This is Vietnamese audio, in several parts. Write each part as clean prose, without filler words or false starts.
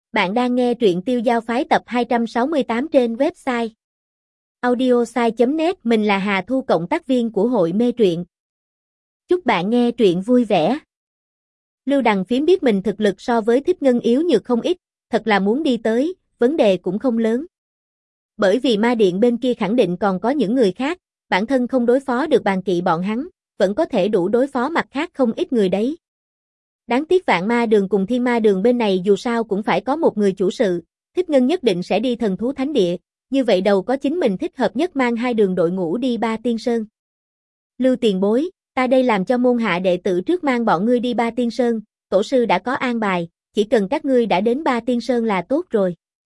Bạn đang nghe truyện Tiêu Giao Phái tập 268 trên website audiosai.net. Mình là Hà Thu, cộng tác viên của hội mê truyện. Chúc bạn nghe truyện vui vẻ. Lưu Đằng Phím biết mình thực lực so với Thích Ngân yếu nhược không ít, thật là muốn đi tới, vấn đề cũng không lớn. Bởi vì ma điện bên kia khẳng định còn có những người khác, bản thân không đối phó được Bàn Kỵ bọn hắn, vẫn có thể đủ đối phó mặt khác không ít người đấy. Đáng tiếc Vạn Ma Đường cùng Thiên Ma Đường bên này dù sao cũng phải có một người chủ sự, Thích Ngân nhất định sẽ đi Thần Thú Thánh Địa, như vậy đầu có chính mình thích hợp nhất mang hai đường đội ngũ đi Ba Tiên Sơn. Lưu tiền bối, ta đây làm cho môn hạ đệ tử trước mang bọn ngươi đi Ba Tiên Sơn, tổ sư đã có an bài, chỉ cần các ngươi đã đến Ba Tiên Sơn là tốt rồi.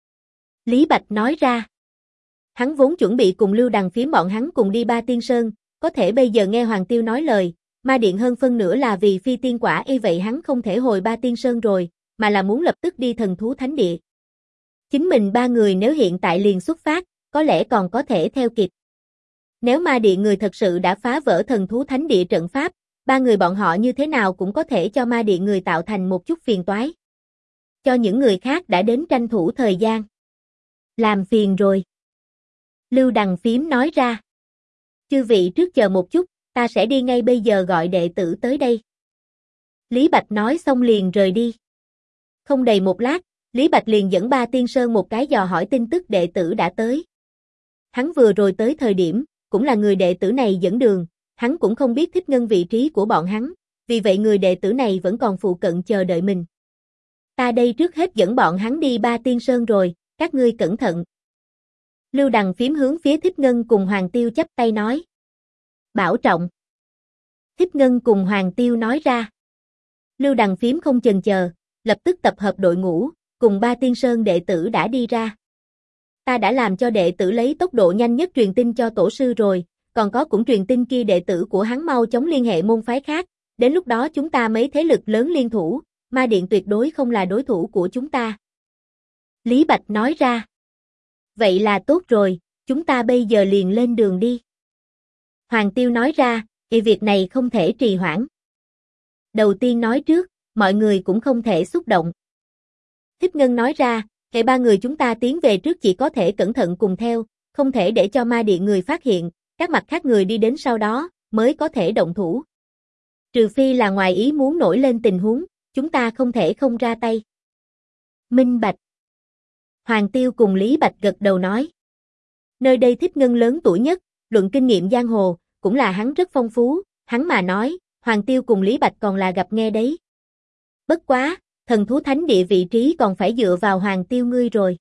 Lý Bạch nói ra. Hắn vốn chuẩn bị cùng Lưu Đằng Phím bọn hắn cùng đi Ba Tiên Sơn, có thể bây giờ nghe Hoàng Tiêu nói lời, ma điện hơn phân nửa là vì phi tiên quả, vậy hắn không thể hồi Ba Tiên Sơn rồi, mà là muốn lập tức đi Thần Thú Thánh Địa. Chính mình ba người nếu hiện tại liền xuất phát, có lẽ còn có thể theo kịp. Nếu ma điện người thật sự đã phá vỡ Thần Thú Thánh Địa trận pháp, ba người bọn họ như thế nào cũng có thể cho ma điện người tạo thành một chút phiền toái. Cho những người khác đã đến tranh thủ thời gian. Làm phiền rồi. Lưu Đằng Phím nói ra. Chư vị trước chờ một chút, ta sẽ đi ngay bây giờ gọi đệ tử tới đây. Lý Bạch nói xong liền rời đi. Không đầy một lát, Lý Bạch liền dẫn Ba Tiên Sơn một cái dò hỏi tin tức đệ tử đã tới. Hắn vừa rồi tới thời điểm, cũng là người đệ tử này dẫn đường, hắn cũng không biết Thích Ngân vị trí của bọn hắn, vì vậy người đệ tử này vẫn còn phụ cận chờ đợi mình. Ta đây trước hết dẫn bọn hắn đi Ba Tiên Sơn rồi, các ngươi cẩn thận. Lưu Đằng Phím hướng phía Thích Ngân cùng Hoàng Tiêu chắp tay nói. Bảo trọng. Thích Ngân cùng Hoàng Tiêu nói ra. Lưu Đằng Phím không chần chờ, lập tức tập hợp đội ngũ, cùng Ba Tiên Sơn đệ tử đã đi ra. Ta đã làm cho đệ tử lấy tốc độ nhanh nhất truyền tin cho tổ sư rồi, còn có cũng truyền tin kia đệ tử của hắn mau chóng liên hệ môn phái khác, đến lúc đó chúng ta mấy thế lực lớn liên thủ, ma điện tuyệt đối không là đối thủ của chúng ta. Lý Bạch nói ra. Vậy là tốt rồi, chúng ta bây giờ liền lên đường đi. Hoàng Tiêu nói ra, việc này không thể trì hoãn. Đầu tiên nói trước, mọi người cũng không thể xúc động. Thích Ngân nói ra, ba người chúng ta tiến về trước chỉ có thể cẩn thận cùng theo, không thể để cho ma điện người phát hiện, các mặt khác người đi đến sau đó, mới có thể động thủ. Trừ phi là ngoài ý muốn nổi lên tình huống, chúng ta không thể không ra tay. Minh bạch. Hoàng Tiêu cùng Lý Bạch gật đầu nói. Nơi đây Thích Ngân lớn tuổi nhất, luận kinh nghiệm giang hồ, cũng là hắn rất phong phú, hắn mà nói, Hoàng Tiêu cùng Lý Bạch còn là gặp nghe đấy. Bất quá, Thần Thú Thánh Địa vị trí còn phải dựa vào Hoàng Tiêu ngươi rồi.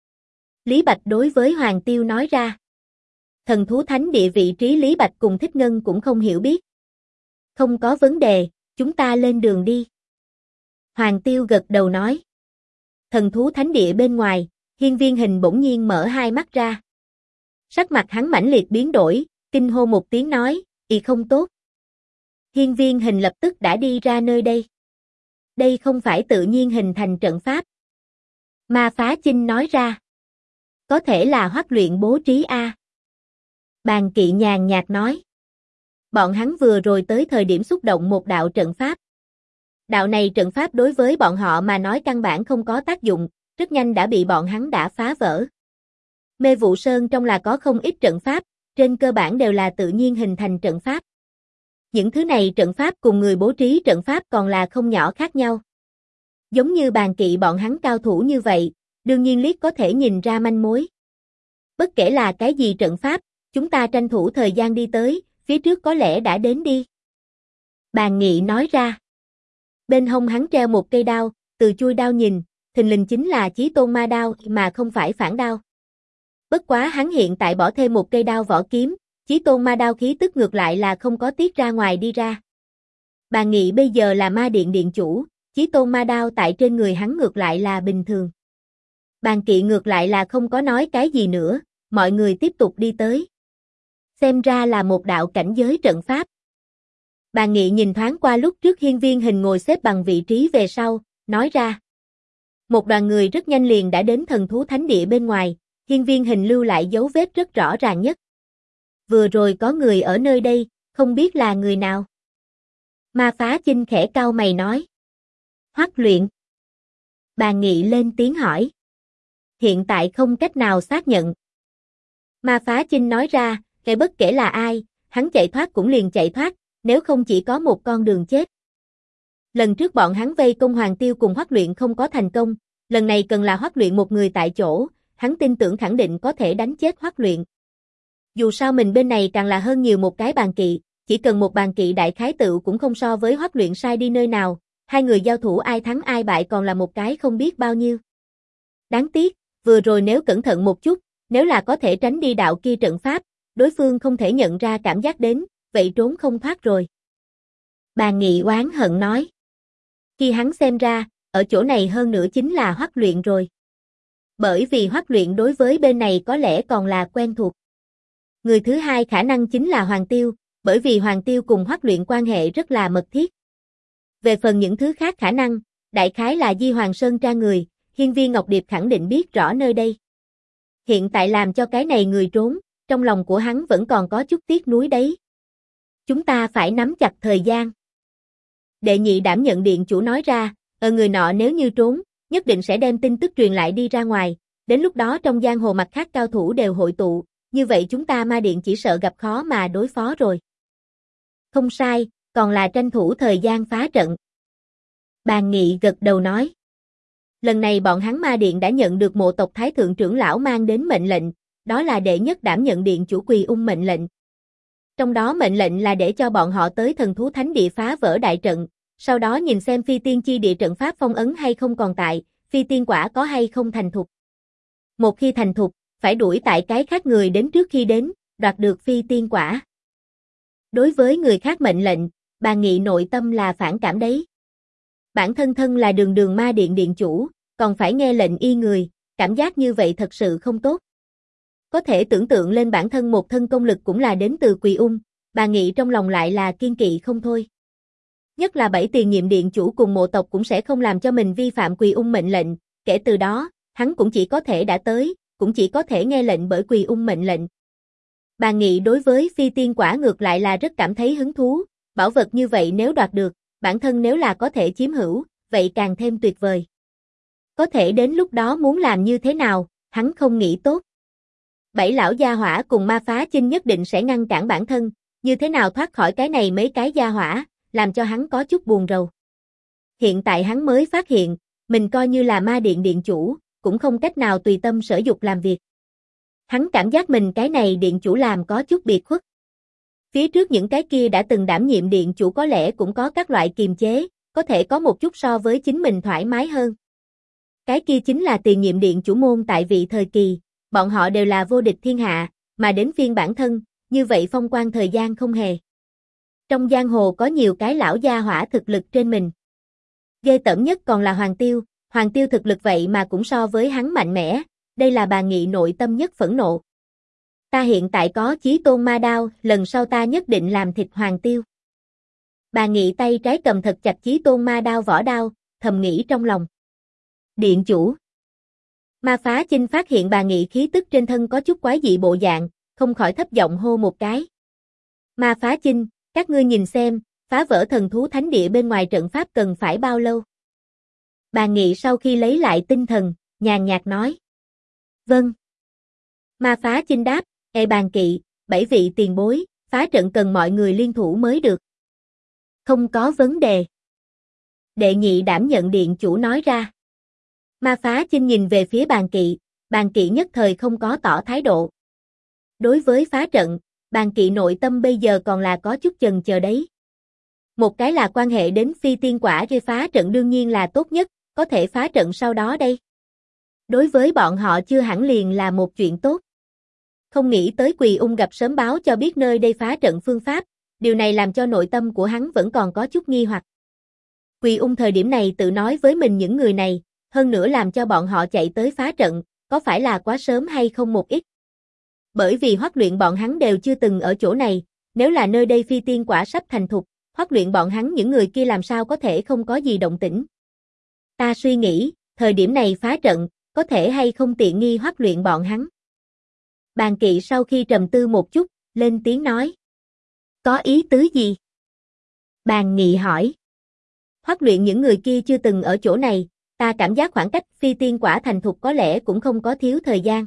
Lý Bạch đối với Hoàng Tiêu nói ra. Thần Thú Thánh Địa vị trí Lý Bạch cùng Thích Ngân cũng không hiểu biết. Không có vấn đề, chúng ta lên đường đi. Hoàng Tiêu gật đầu nói. Thần Thú Thánh Địa bên ngoài, Hiên Viên Hình bỗng nhiên mở hai mắt ra. Sắc mặt hắn mãnh liệt biến đổi, kinh hô một tiếng nói, không tốt. Hiên Viên Hình lập tức đã đi ra nơi đây. Đây không phải tự nhiên hình thành trận pháp. Ma Phá Chinh nói ra. Có thể là Hoắc luyện bố trí a. Bàn Kỵ nhàn nhạt nói. Bọn hắn vừa rồi tới thời điểm xúc động một đạo trận pháp. Đạo này trận pháp đối với bọn họ mà nói căn bản không có tác dụng, rất nhanh đã bị bọn hắn đã phá vỡ. Mê Vụ Sơn trong là có không ít trận pháp, trên cơ bản đều là tự nhiên hình thành trận pháp. Những thứ này trận pháp cùng người bố trí trận pháp còn là không nhỏ khác nhau. Giống như Bàn Kỵ bọn hắn cao thủ như vậy, đương nhiên liếc có thể nhìn ra manh mối. Bất kể là cái gì trận pháp, chúng ta tranh thủ thời gian đi tới, phía trước có lẽ đã đến đi. Bàn Nghị nói ra. Bên hông hắn treo một cây đao, từ chui đao nhìn, thình lình chính là Chí Tôn Ma Đao mà không phải phản đao. Bất quá hắn hiện tại bỏ thêm một cây đao vỏ kiếm, Chí Tôn Ma Đao khí tức ngược lại là không có tiết ra ngoài đi ra. Bàn Nghị bây giờ là ma điện điện chủ, Chí Tôn Ma Đao tại trên người hắn ngược lại là bình thường. Bàn Kỵ ngược lại là không có nói cái gì nữa, mọi người tiếp tục đi tới. Xem ra là một đạo cảnh giới trận pháp. Bàn Nghị nhìn thoáng qua lúc trước Hiên Viên Hình ngồi xếp bằng vị trí về sau, nói ra. Một đoàn người rất nhanh liền đã đến Thần Thú Thánh Địa bên ngoài, Hiên Viên Hình lưu lại dấu vết rất rõ ràng nhất. Vừa rồi có người ở nơi đây, không biết là người nào. Ma Phá Chinh khẽ cau mày nói. Hoắc luyện. Bàn Nghị lên tiếng hỏi. Hiện tại không cách nào xác nhận. Ma Phá Chinh nói ra, cái bất kể là ai, hắn chạy thoát cũng liền chạy thoát, nếu không chỉ có một con đường chết. Lần trước bọn hắn vây công Hoàng Tiêu cùng Hoắc Luyện không có thành công, lần này cần là Hoắc Luyện một người tại chỗ, hắn tin tưởng khẳng định có thể đánh chết Hoắc Luyện. Dù sao mình bên này càng là hơn nhiều một cái bàn kỵ, chỉ cần một bàn kỵ đại khái tựu cũng không so với Hoắc Luyện sai đi nơi nào, hai người giao thủ ai thắng ai bại còn là một cái không biết bao nhiêu. Đáng tiếc, vừa rồi nếu cẩn thận một chút, nếu là có thể tránh đi đạo kia trận pháp, đối phương không thể nhận ra cảm giác đến, vậy trốn không thoát rồi. Bàn Nghị oán hận nói. Khi hắn xem ra, ở chỗ này hơn nữa chính là Hoắc Luyện rồi. Bởi vì Hoắc Luyện đối với bên này có lẽ còn là quen thuộc. Người thứ hai khả năng chính là Hoàng Tiêu, bởi vì Hoàng Tiêu cùng Hoắc Luyện quan hệ rất là mật thiết. Về phần những thứ khác khả năng, đại khái là Di Hoàng Sơn tra người, Hiên Viên Ngọc Điệp khẳng định biết rõ nơi đây. Hiện tại làm cho cái này người trốn, trong lòng của hắn vẫn còn có chút tiếc nuối đấy. Chúng ta phải nắm chặt thời gian. Đệ nhị đảm nhận điện chủ nói ra, người nọ nếu như trốn, nhất định sẽ đem tin tức truyền lại đi ra ngoài, đến lúc đó trong giang hồ mặt khác cao thủ đều hội tụ, như vậy chúng ta ma điện chỉ sợ gặp khó mà đối phó rồi. Không sai, còn là tranh thủ thời gian phá trận. Bàn Nghị gật đầu nói. Lần này bọn hắn ma điện đã nhận được mộ tộc Thái Thượng trưởng lão mang đến mệnh lệnh, đó là đệ nhất đảm nhận điện chủ Quỳ Ung mệnh lệnh. Trong đó mệnh lệnh là để cho bọn họ tới thần thú thánh địa phá vỡ đại trận, sau đó nhìn xem phi tiên chi địa trận pháp phong ấn hay không còn tại, phi tiên quả có hay không thành thục. Một khi thành thục, phải đuổi tại cái khác người đến trước khi đến, đoạt được phi tiên quả. Đối với người khác mệnh lệnh, Bàn Nghị nội tâm là phản cảm đấy. Bản thân thân là đường đường ma điện điện chủ, còn phải nghe lệnh y người, cảm giác như vậy thật sự không tốt. Có thể tưởng tượng lên bản thân một thân công lực cũng là đến từ Quỳ Ung, Bàn Nghị trong lòng lại là kiên kỵ không thôi. Nhất là 7 tiền nhiệm điện chủ cùng mộ tộc cũng sẽ không làm cho mình vi phạm Quỳ Ung mệnh lệnh, kể từ đó, hắn cũng chỉ có thể đã tới, cũng chỉ có thể nghe lệnh bởi Quỳ Ung mệnh lệnh. Bàn Nghị đối với phi tiên quả ngược lại là rất cảm thấy hứng thú, bảo vật như vậy nếu đoạt được, bản thân nếu là có thể chiếm hữu, vậy càng thêm tuyệt vời. Có thể đến lúc đó muốn làm như thế nào, hắn không nghĩ tốt. 7 lão gia hỏa cùng Ma Phá Chinh nhất định sẽ ngăn cản bản thân, như thế nào thoát khỏi cái này mấy cái gia hỏa, làm cho hắn có chút buồn rầu. Hiện tại hắn mới phát hiện, mình coi như là ma điện điện chủ, cũng không cách nào tùy tâm sở dục làm việc. Hắn cảm giác mình cái này điện chủ làm có chút biệt khuất. Phía trước những cái kia đã từng đảm nhiệm điện chủ có lẽ cũng có các loại kiềm chế, có thể có một chút so với chính mình thoải mái hơn. Cái kia chính là tiền nhiệm điện chủ môn tại vị thời kỳ, bọn họ đều là vô địch thiên hạ, mà đến phiên bản thân, như vậy phong quang thời gian không hề. Trong giang hồ có nhiều cái lão gia hỏa thực lực trên mình. Ghê tởm nhất còn là Hoàng Tiêu thực lực vậy mà cũng so với hắn mạnh mẽ, đây là Bàn Nghị nội tâm nhất phẫn nộ. Ta hiện tại có Chí Tôn ma đao, lần sau ta nhất định làm thịt Hoàng Tiêu. Bàn Nghị tay trái cầm thật chặt Chí Tôn ma đao vỏ đao, thầm nghĩ trong lòng. Điện chủ. Ma Phá Chinh phát hiện Bàn Nghị khí tức trên thân có chút quái dị bộ dạng, không khỏi thấp giọng hô một cái. Ma Phá Chinh, các ngươi nhìn xem, phá vỡ thần thú thánh địa bên ngoài trận pháp cần phải bao lâu? Bàn Nghị sau khi lấy lại tinh thần, nhàn nhạt nói. Vâng. Ma Phá Chinh đáp, Bàn Kỵ, 7 vị tiền bối, phá trận cần mọi người liên thủ mới được. Không có vấn đề. Đệ nhị đảm nhận điện chủ nói ra. Ma Phá Chinh nhìn về phía Bàn Kỵ nhất thời không có tỏ thái độ. Đối với phá trận, Bàn Kỵ nội tâm bây giờ còn là có chút chần chờ đấy. Một cái là quan hệ đến phi tiên quả gây phá trận đương nhiên là tốt nhất, có thể phá trận sau đó đây. Đối với bọn họ chưa hẳn liền là một chuyện tốt. Không nghĩ tới Quỳ Ung gặp sớm báo cho biết nơi đây phá trận phương pháp, điều này làm cho nội tâm của hắn vẫn còn có chút nghi hoặc. Quỳ Ung thời điểm này tự nói với mình những người này, hơn nữa làm cho bọn họ chạy tới phá trận, có phải là quá sớm hay không một ít? Bởi vì Hoắc Luyện bọn hắn đều chưa từng ở chỗ này, nếu là nơi đây phi tiên quả sắp thành thục, Hoắc Luyện bọn hắn những người kia làm sao có thể không có gì động tĩnh. Ta suy nghĩ, thời điểm này phá trận, có thể hay không tiện nghi Hoắc Luyện bọn hắn. Bàn Kỵ sau khi trầm tư một chút, lên tiếng nói. Có ý tứ gì? Bàn Nghị hỏi. Hoắc Luyện những người kia chưa từng ở chỗ này, Ta cảm giác khoảng cách phi tiên quả thành thục có lẽ cũng không có thiếu thời gian.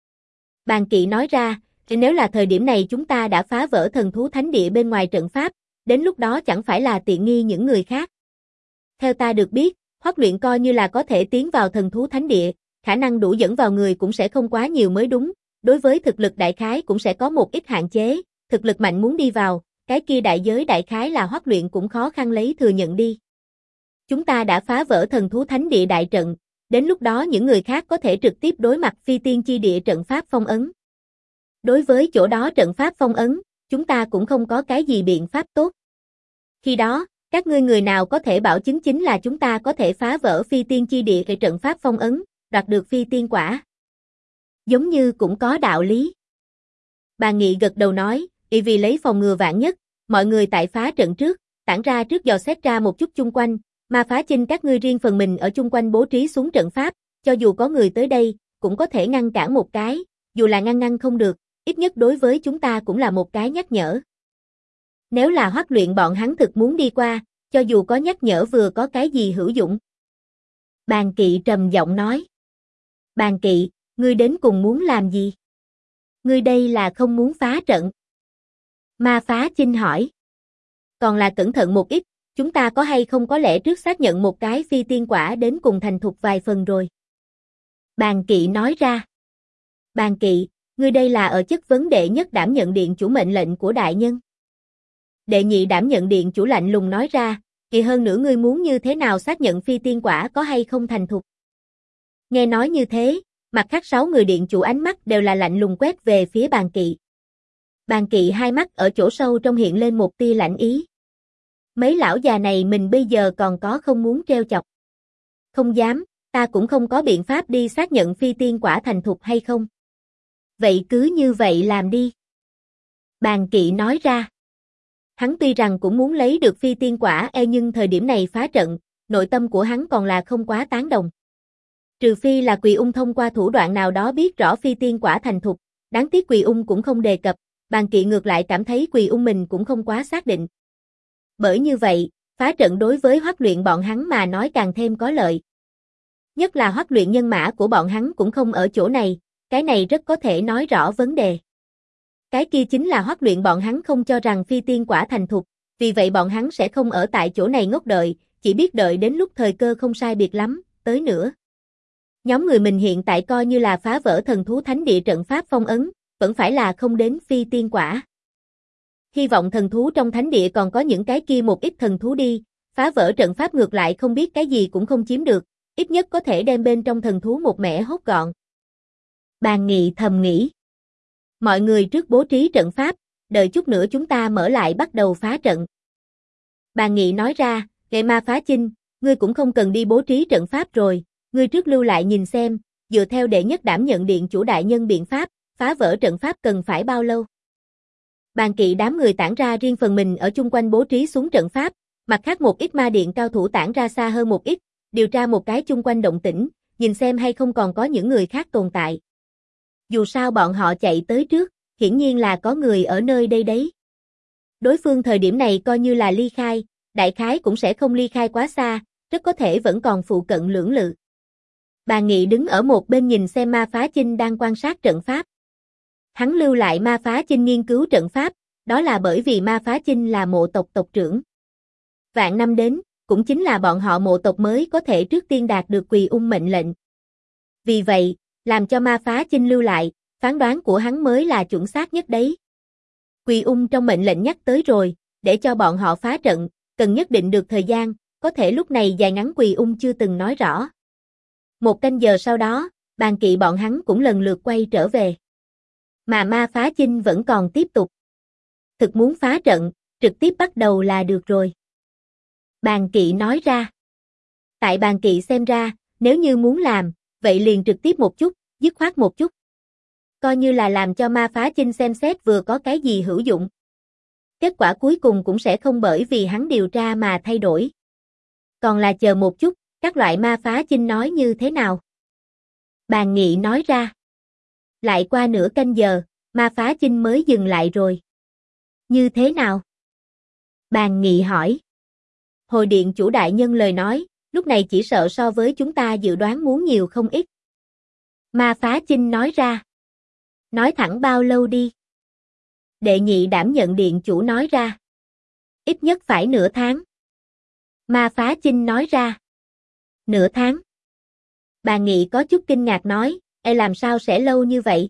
Bàn Kỵ nói ra, nếu là thời điểm này chúng ta đã phá vỡ thần thú thánh địa bên ngoài trận pháp, đến lúc đó chẳng phải là tiện nghi những người khác. Theo ta được biết, Hoắc Luyện coi như là có thể tiến vào thần thú thánh địa, khả năng đủ dẫn vào người cũng sẽ không quá nhiều mới đúng, đối với thực lực đại khái cũng sẽ có một ít hạn chế, thực lực mạnh muốn đi vào, cái kia đại giới đại khái là Hoắc Luyện cũng khó khăn lấy thừa nhận đi. Chúng ta đã phá vỡ thần thú thánh địa đại trận, đến lúc đó những người khác có thể trực tiếp đối mặt phi tiên chi địa trận pháp phong ấn. Đối với chỗ đó trận pháp phong ấn, chúng ta cũng không có cái gì biện pháp tốt. Khi đó, các ngươi người nào có thể bảo chứng chính là chúng ta có thể phá vỡ phi tiên chi địa cái trận pháp phong ấn, đoạt được phi tiên quả. Giống như cũng có đạo lý. Bà Nghị gật đầu nói, vì lấy phòng ngừa vạn nhất, mọi người tại phá trận trước, tản ra trước dò xét ra một chút chung quanh, Ma Phá Chinh các ngươi riêng phần mình ở chung quanh bố trí xuống trận pháp, cho dù có người tới đây, cũng có thể ngăn cản một cái, dù là ngăn không được, ít nhất đối với chúng ta cũng là một cái nhắc nhở. Nếu là Hoắc Luyện bọn hắn thực muốn đi qua, cho dù có nhắc nhở vừa có cái gì hữu dụng. Bàn Kỵ trầm giọng nói. Bàn Kỵ, ngươi đến cùng muốn làm gì? Ngươi đây là không muốn phá trận. Ma Phá Chinh hỏi. Còn là cẩn thận một ít, chúng ta có hay không có lẽ trước xác nhận một cái phi tiên quả đến cùng thành thục vài phần rồi. Bàn Kỵ nói ra. Bàn Kỵ, ngươi đây là ở chất vấn đệ nhất đảm nhận điện chủ mệnh lệnh của đại nhân. Đệ nhị đảm nhận điện chủ lạnh lùng nói ra, kỳ hơn nữa ngươi muốn như thế nào xác nhận phi tiên quả có hay không thành thục. Nghe nói như thế, mặt khác 6 người điện chủ ánh mắt đều là lạnh lùng quét về phía Bàn Kỵ. Bàn Kỵ hai mắt ở chỗ sâu trong hiện lên một tia lạnh ý. Mấy lão già này mình bây giờ còn có không muốn treo chọc. Không dám, ta cũng không có biện pháp đi xác nhận phi tiên quả thành thục hay không. Vậy cứ như vậy làm đi. Bàn Kỵ nói ra. Hắn tuy rằng cũng muốn lấy được phi tiên quả nhưng thời điểm này phá trận, nội tâm của hắn còn là không quá tán đồng. Trừ phi là Quỳ Ung thông qua thủ đoạn nào đó biết rõ phi tiên quả thành thục, đáng tiếc Quỳ Ung cũng không đề cập, Bàn Kỵ ngược lại cảm thấy Quỳ Ung mình cũng không quá xác định. Bởi như vậy, phá trận đối với Hoắc Luyện bọn hắn mà nói càng thêm có lợi. Nhất là Hoắc Luyện nhân mã của bọn hắn cũng không ở chỗ này, cái này rất có thể nói rõ vấn đề. Cái kia chính là Hoắc Luyện bọn hắn không cho rằng phi tiên quả thành thục, vì vậy bọn hắn sẽ không ở tại chỗ này ngốc đợi, chỉ biết đợi đến lúc thời cơ không sai biệt lắm, tới nữa. Nhóm người mình hiện tại coi như là phá vỡ thần thú thánh địa trận pháp phong ấn, vẫn phải là không đến phi tiên quả. Hy vọng thần thú trong thánh địa còn có những cái kia một ít thần thú đi, phá vỡ trận pháp ngược lại không biết cái gì cũng không chiếm được, ít nhất có thể đem bên trong thần thú một mẻ hốt gọn. Bàn Nghị thầm nghĩ. Mọi người trước bố trí trận pháp, đợi chút nữa chúng ta mở lại bắt đầu phá trận. Bàn Nghị nói ra, Gậy Ma Phá Chinh, ngươi cũng không cần đi bố trí trận pháp rồi, ngươi trước lưu lại nhìn xem, dựa theo đệ nhất đảm nhận điện chủ đại nhân biện pháp, phá vỡ trận pháp cần phải bao lâu. Bàn Kỵ đám người tản ra riêng phần mình ở chung quanh bố trí xuống trận pháp, mặt khác một ít ma điện cao thủ tản ra xa hơn một ít, điều tra một cái chung quanh động tĩnh, nhìn xem hay không còn có những người khác tồn tại. Dù sao bọn họ chạy tới trước, hiển nhiên là có người ở nơi đây đấy. Đối phương thời điểm này coi như là ly khai, đại khái cũng sẽ không ly khai quá xa, rất có thể vẫn còn phụ cận lưỡng lự. Bàn Nghị đứng ở một bên nhìn xem Ma Phá Chinh đang quan sát trận pháp. Hắn lưu lại Ma Phá Chinh nghiên cứu trận pháp, đó là bởi vì Ma Phá Chinh là mộ tộc tộc trưởng. Vạn năm đến, cũng chính là bọn họ mộ tộc mới có thể trước tiên đạt được Quỳ Ung mệnh lệnh. Vì vậy, làm cho Ma Phá Chinh lưu lại, phán đoán của hắn mới là chuẩn xác nhất đấy. Quỳ Ung trong mệnh lệnh nhắc tới rồi, để cho bọn họ phá trận, cần nhất định được thời gian, có thể lúc này dài ngắn Quỳ Ung chưa từng nói rõ. Một canh giờ sau đó, Bàn Kỵ bọn hắn cũng lần lượt quay trở về. Mà Ma Phá Chinh vẫn còn tiếp tục. Thực muốn phá trận, trực tiếp bắt đầu là được rồi. Bàn Kỵ nói ra. Tại Bàn Kỵ xem ra, nếu như muốn làm, vậy liền trực tiếp một chút, dứt khoát một chút. Coi như là làm cho Ma Phá Chinh xem xét vừa có cái gì hữu dụng. Kết quả cuối cùng cũng sẽ không bởi vì hắn điều tra mà thay đổi. Còn là chờ một chút, các loại Ma Phá Chinh nói như thế nào? Bàn Nghị nói ra. Lại qua nửa canh giờ, Ma Phá Chinh mới dừng lại rồi. Như thế nào? Bàn Nghị hỏi. Hồi điện chủ đại nhân lời nói, Lúc này chỉ sợ so với chúng ta dự đoán muốn nhiều không ít. Ma Phá Chinh nói ra. Nói thẳng bao lâu đi. Đệ nhị đảm nhận điện chủ nói ra. Ít nhất phải nửa tháng. Ma Phá Chinh nói ra. Nửa tháng. Bà Nghị có chút kinh ngạc nói, làm sao sẽ lâu như vậy?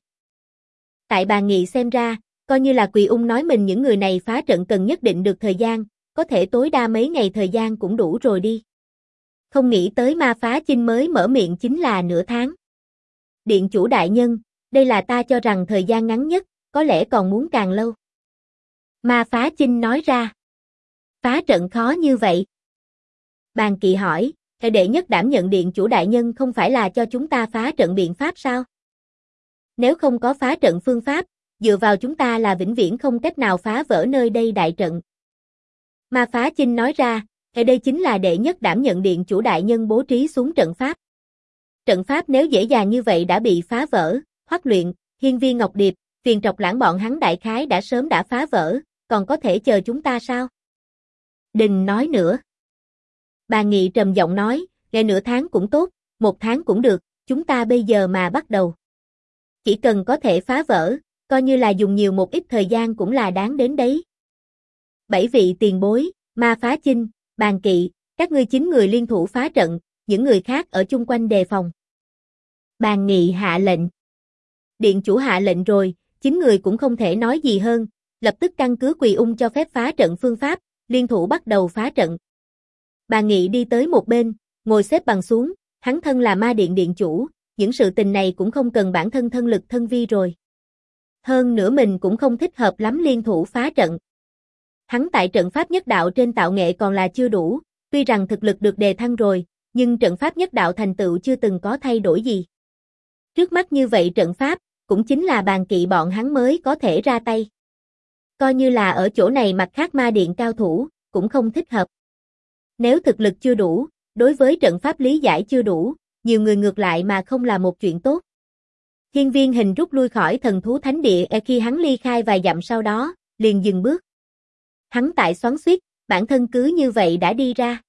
Tại bà Nghị xem ra, coi như là Quỳ Ung nói mình những người này phá trận cần nhất định được thời gian, có thể tối đa mấy ngày thời gian cũng đủ rồi đi. Không nghĩ tới Ma Phá Chinh mới mở miệng chính là nửa tháng. Điện chủ đại nhân, đây là ta cho rằng thời gian ngắn nhất, có lẽ còn muốn càng lâu. Ma Phá Chinh nói ra. Phá trận khó như vậy. Bàn Kỵ hỏi, đệ nhất đảm nhận điện chủ đại nhân không phải là cho chúng ta phá trận biện pháp sao? Nếu không có phá trận phương pháp, dựa vào chúng ta là vĩnh viễn không cách nào phá vỡ nơi đây đại trận. Ma Phá Chinh nói ra, đây chính là đệ nhất đảm nhận điện chủ đại nhân bố trí xuống trận pháp. Trận pháp nếu dễ dàng như vậy đã bị phá vỡ, Hoắc Luyện, Hiên Viên Ngọc Điệp, Tuyền Trọc Lãng bọn hắn đại khái đã sớm đã phá vỡ, còn có thể chờ chúng ta sao? Đừng nói nữa. Bà Nghị trầm giọng nói, ngày nửa tháng cũng tốt, một tháng cũng được, chúng ta bây giờ mà bắt đầu. Chỉ cần có thể phá vỡ, coi như là dùng nhiều một ít thời gian cũng là đáng đến đấy. 7 vị tiền bối, Ma Phá Chinh, Bàn Kỵ, các ngươi 9 người liên thủ phá trận, những người khác ở chung quanh đề phòng. Bàn Nghị hạ lệnh. Điện chủ hạ lệnh rồi, 9 người cũng không thể nói gì hơn, lập tức căn cứ Quỳ Ung cho phép phá trận phương pháp, liên thủ bắt đầu phá trận. Bàn Nghị đi tới một bên, ngồi xếp bằng xuống, hắn thân là Ma Điện điện chủ, những sự tình này cũng không cần bản thân thân lực thân vi rồi. Hơn nữa mình cũng không thích hợp lắm liên thủ phá trận. Hắn tại trận pháp nhất đạo trên tạo nghệ còn là chưa đủ, tuy rằng thực lực được đề thăng rồi, nhưng trận pháp nhất đạo thành tựu chưa từng có thay đổi gì. Trước mắt như vậy trận pháp, cũng chính là Bàn Kỵ bọn hắn mới có thể ra tay. Coi như là ở chỗ này mặt khác Ma Điện cao thủ, cũng không thích hợp. Nếu thực lực chưa đủ, đối với trận pháp lý giải chưa đủ, nhiều người ngược lại mà không là một chuyện tốt. Hiên Viên Hình rút lui khỏi Thần Thú Thánh Địa khi hắn ly khai vài dặm sau đó, liền dừng bước. Hắn tại xoắn xuýt, bản thân cứ như vậy đã đi ra.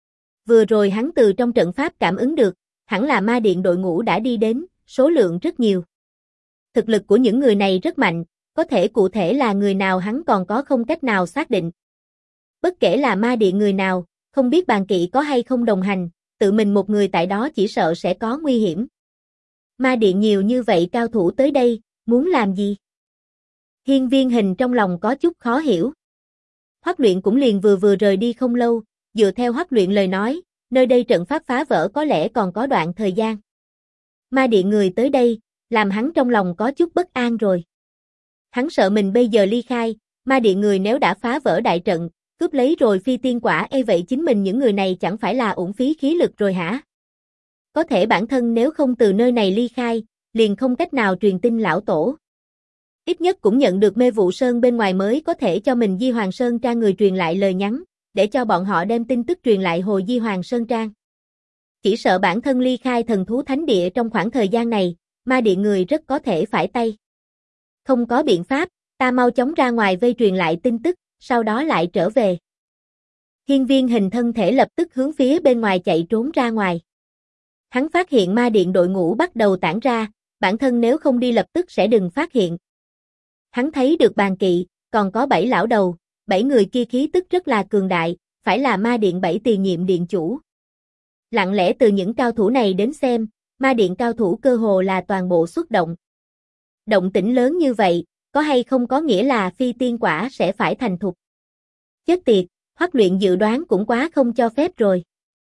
Vừa rồi hắn từ trong trận pháp cảm ứng được, hẳn là Ma Điện đội ngũ đã đi đến, số lượng rất nhiều. Thực lực của những người này rất mạnh, có thể cụ thể là người nào hắn còn có không cách nào xác định. Bất kể là Ma Điện người nào, không biết Bàn Kỵ có hay không đồng hành, tự mình một người tại đó chỉ sợ sẽ có nguy hiểm. Ma Điện nhiều như vậy cao thủ tới đây, muốn làm gì? Hiên Viên Hình trong lòng có chút khó hiểu. Hoắc Luyện cũng liền vừa rời đi không lâu, dựa theo Hoắc Luyện lời nói, nơi đây trận pháp phá vỡ có lẽ còn có đoạn thời gian. Ma Điện người tới đây, làm hắn trong lòng có chút bất an rồi. Hắn sợ mình bây giờ ly khai, Ma Điện người nếu đã phá vỡ đại trận, cướp lấy rồi phi tiên quả vậy chính mình những người này chẳng phải là uổng phí khí lực rồi hả? Có thể bản thân nếu không từ nơi này ly khai, liền không cách nào truyền tin lão tổ. Ít nhất cũng nhận được Mê Vụ Sơn bên ngoài mới có thể cho mình Di Hoàng Sơn Trang người truyền lại lời nhắn, để cho bọn họ đem tin tức truyền lại hồi Di Hoàng Sơn Trang. Chỉ sợ bản thân ly khai Thần Thú Thánh Địa trong khoảng thời gian này, Ma Điện người rất có thể phải tay. Không có biện pháp, ta mau chóng ra ngoài vây truyền lại tin tức, sau đó lại trở về. Hiên Viên Hình thân thể lập tức hướng phía bên ngoài chạy trốn ra ngoài. Hắn phát hiện Ma Điện đội ngũ bắt đầu tản ra, bản thân nếu không đi lập tức sẽ đừng phát hiện. Hắn thấy được Bàn Kỵ, còn có 7 lão đầu, 7 người kia khí tức rất là cường đại, phải là Ma Điện 7 tiền nhiệm điện chủ. Lặng lẽ từ những cao thủ này đến xem, Ma Điện cao thủ cơ hồ là toàn bộ xuất động. Động tĩnh lớn như vậy, có hay không có nghĩa là phi tiên quả sẽ phải thành thục. Chết tiệt, Hoắc Luyện dự đoán cũng quá không cho phép rồi.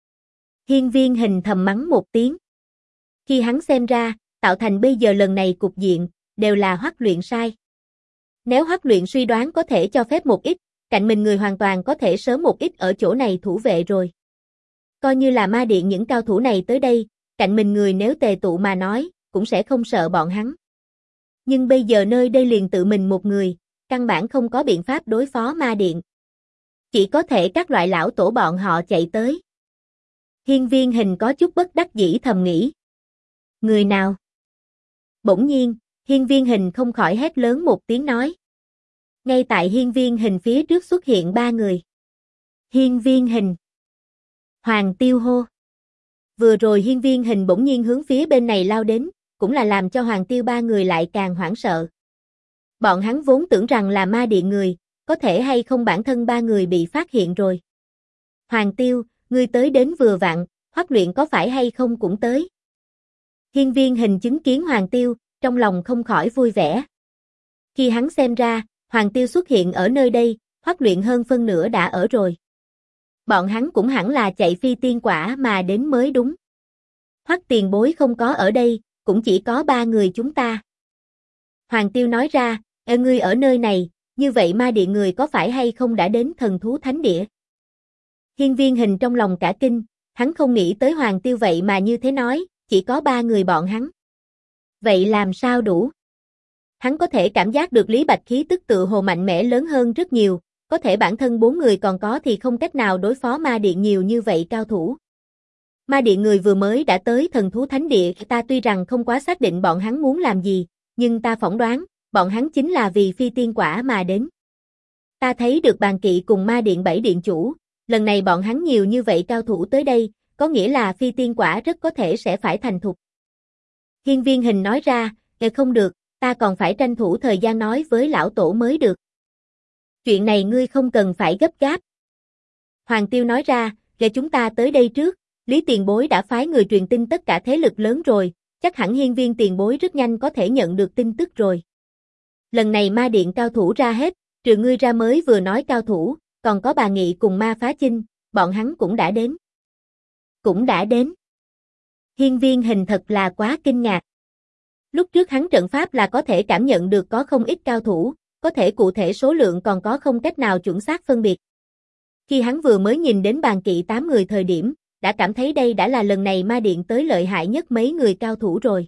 Hiên Viên Hình thầm mắng một tiếng. Khi hắn xem ra, tạo thành bây giờ lần này cục diện, đều là Hoắc Luyện sai. Nếu Hoắc Luyện suy đoán có thể cho phép một ít, cạnh mình người hoàn toàn có thể sớm một ít ở chỗ này thủ vệ rồi. Coi như là Ma Điện những cao thủ này tới đây, cạnh mình người nếu tề tụ mà nói, cũng sẽ không sợ bọn hắn. Nhưng bây giờ nơi đây liền tự mình một người, căn bản không có biện pháp đối phó Ma Điện. Chỉ có thể các loại lão tổ bọn họ chạy tới. Hiên Viên Hình có chút bất đắc dĩ thầm nghĩ. Người nào? Bỗng nhiên, Hiên Viên Hình không khỏi hét lớn một tiếng nói. Ngay tại Hiên Viên Hình phía trước xuất hiện 3 người. Hiên Viên Hình. Hoàng Tiêu hô. Vừa rồi hiên viên hình bỗng nhiên hướng phía bên này lao đến, cũng là làm cho Hoàng Tiêu ba người lại càng hoảng sợ. Bọn hắn vốn tưởng rằng là ma điện người, có thể hay không bản thân ba người bị phát hiện rồi. Hoàng Tiêu, ngươi tới đến vừa vặn, Hoắc Luyện có phải hay không cũng tới. Hiên viên hình chứng kiến Hoàng Tiêu, trong lòng không khỏi vui vẻ. Khi hắn xem ra, Hoàng Tiêu xuất hiện ở nơi đây, Hoắc Luyện hơn phân nửa đã ở rồi. Bọn hắn cũng hẳn là chạy phi tiên quả mà đến mới đúng. Hoắc tiền bối không có ở đây, cũng chỉ có ba người chúng ta. Hoàng Tiêu nói ra, ngươi ở nơi này, như vậy ma điện người có phải hay không đã đến thần thú thánh địa? Hiên viên hình trong lòng cả kinh, hắn không nghĩ tới Hoàng Tiêu vậy mà như thế nói, chỉ có ba người bọn hắn. Vậy làm sao đủ? Hắn có thể cảm giác được Lý Bạch khí tức tự hồ mạnh mẽ lớn hơn rất nhiều, có thể bản thân bốn người còn có thì không cách nào đối phó ma điện nhiều như vậy cao thủ. Ma điện người vừa mới đã tới thần thú thánh địa, ta tuy rằng không quá xác định bọn hắn muốn làm gì, nhưng ta phỏng đoán, bọn hắn chính là vì phi tiên quả mà đến. Ta thấy được Bàn Kỵ cùng ma điện 7 điện chủ, lần này bọn hắn nhiều như vậy cao thủ tới đây, có nghĩa là phi tiên quả rất có thể sẽ phải thành thục. Hiên viên hình nói ra, không được, ta còn phải tranh thủ thời gian nói với lão tổ mới được. Chuyện này ngươi không cần phải gấp gáp. Hoàng Tiêu nói ra, chúng ta tới đây trước, Lý tiền bối đã phái người truyền tin tất cả thế lực lớn rồi, chắc hẳn hiên viên tiền bối rất nhanh có thể nhận được tin tức rồi. Lần này ma điện cao thủ ra hết, trừ ngươi ra mới vừa nói cao thủ, còn có bà Nghị cùng ma phá chinh, bọn hắn cũng đã đến. Cũng đã đến. Hiên viên hình thật là quá kinh ngạc. Lúc trước hắn trận pháp là có thể cảm nhận được có không ít cao thủ, có thể cụ thể số lượng còn có không cách nào chuẩn xác phân biệt. Khi hắn vừa mới nhìn đến Bàn Kỵ 8 người thời điểm, đã cảm thấy đây đã là lần này ma điện tới lợi hại nhất mấy người cao thủ rồi.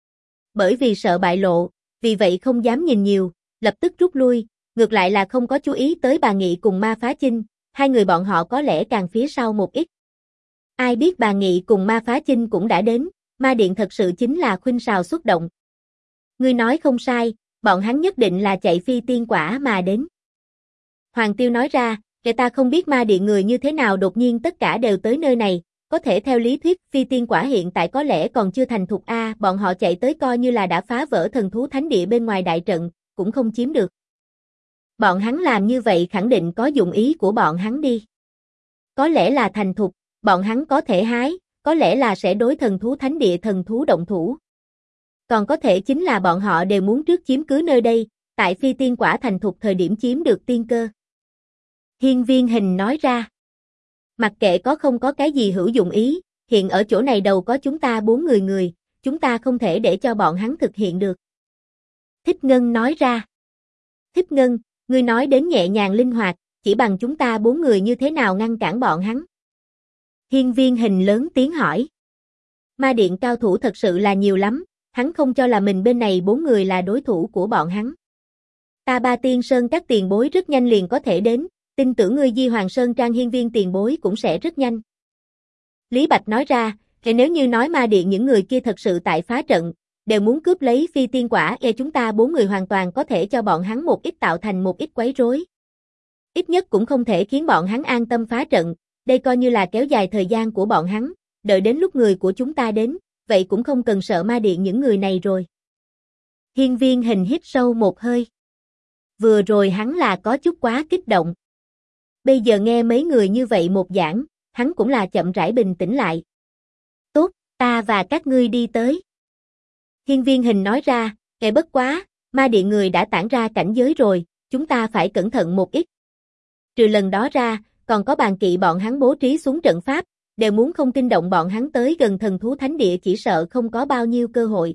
Bởi vì sợ bại lộ, vì vậy không dám nhìn nhiều, lập tức rút lui, ngược lại là không có chú ý tới Bà Nghị cùng ma phá chinh, hai người bọn họ có lẽ càng phía sau một ít. Ai biết Bà Nghị cùng ma phá chinh cũng đã đến, ma điện thật sự chính là khuynh sào xuất động. Ngươi nói không sai, bọn hắn nhất định là chạy phi tiên quả mà đến. Hoàng Tiêu nói ra, ta không biết ma điện người như thế nào đột nhiên tất cả đều tới nơi này, có thể theo lý thuyết phi tiên quả hiện tại có lẽ còn chưa thành thục a, bọn họ chạy tới coi như là đã phá vỡ thần thú thánh địa bên ngoài đại trận, cũng không chiếm được. Bọn hắn làm như vậy khẳng định có dụng ý của bọn hắn đi. Có lẽ là thành thục, bọn hắn có thể hái, có lẽ là sẽ đối thần thú thánh địa thần thú động thủ. Còn có thể chính là bọn họ đều muốn trước chiếm cứ nơi đây, tại phi tiên quả thành thục thời điểm chiếm được tiên cơ. Hiên viên hình nói ra. Mặc kệ có không có cái gì hữu dụng ý, hiện ở chỗ này đầu có chúng ta 4 người, chúng ta không thể để cho bọn hắn thực hiện được. Thích Ngân nói ra. Thích Ngân, ngươi nói đến nhẹ nhàng linh hoạt, chỉ bằng chúng ta 4 người như thế nào ngăn cản bọn hắn? Hiên viên hình lớn tiếng hỏi. Ma điện cao thủ thật sự là nhiều lắm, hắn không cho là mình bên này 4 người là đối thủ của bọn hắn. Ta Ba Tiên Sơn các tiền bối rất nhanh liền có thể đến, tin tưởng ngươi Di Hoàng Sơn Trang hiên viên tiền bối cũng sẽ rất nhanh. Lý Bạch nói ra, nếu như nói ma điện những người kia thật sự tại phá trận, đều muốn cướp lấy phi tiên quả, chúng ta 4 người hoàn toàn có thể cho bọn hắn một ít tạo thành một ít quấy rối. Ít nhất cũng không thể khiến bọn hắn an tâm phá trận, đây coi như là kéo dài thời gian của bọn hắn, đợi đến lúc người của chúng ta đến, vậy cũng không cần sợ ma điện những người này rồi. Hiên viên hình hít sâu một hơi. Vừa rồi hắn là có chút quá kích động. Bây giờ nghe mấy người như vậy một giảng, hắn cũng là chậm rãi bình tĩnh lại. Tốt, ta và các ngươi đi tới. Hiên viên hình nói ra, bất quá, ma điện người đã tản ra cảnh giới rồi, chúng ta phải cẩn thận một ít. Trừ lần đó ra, còn có Bàn Kỵ bọn hắn bố trí xuống trận pháp, đều muốn không kinh động bọn hắn tới gần thần thú thánh địa chỉ sợ không có bao nhiêu cơ hội.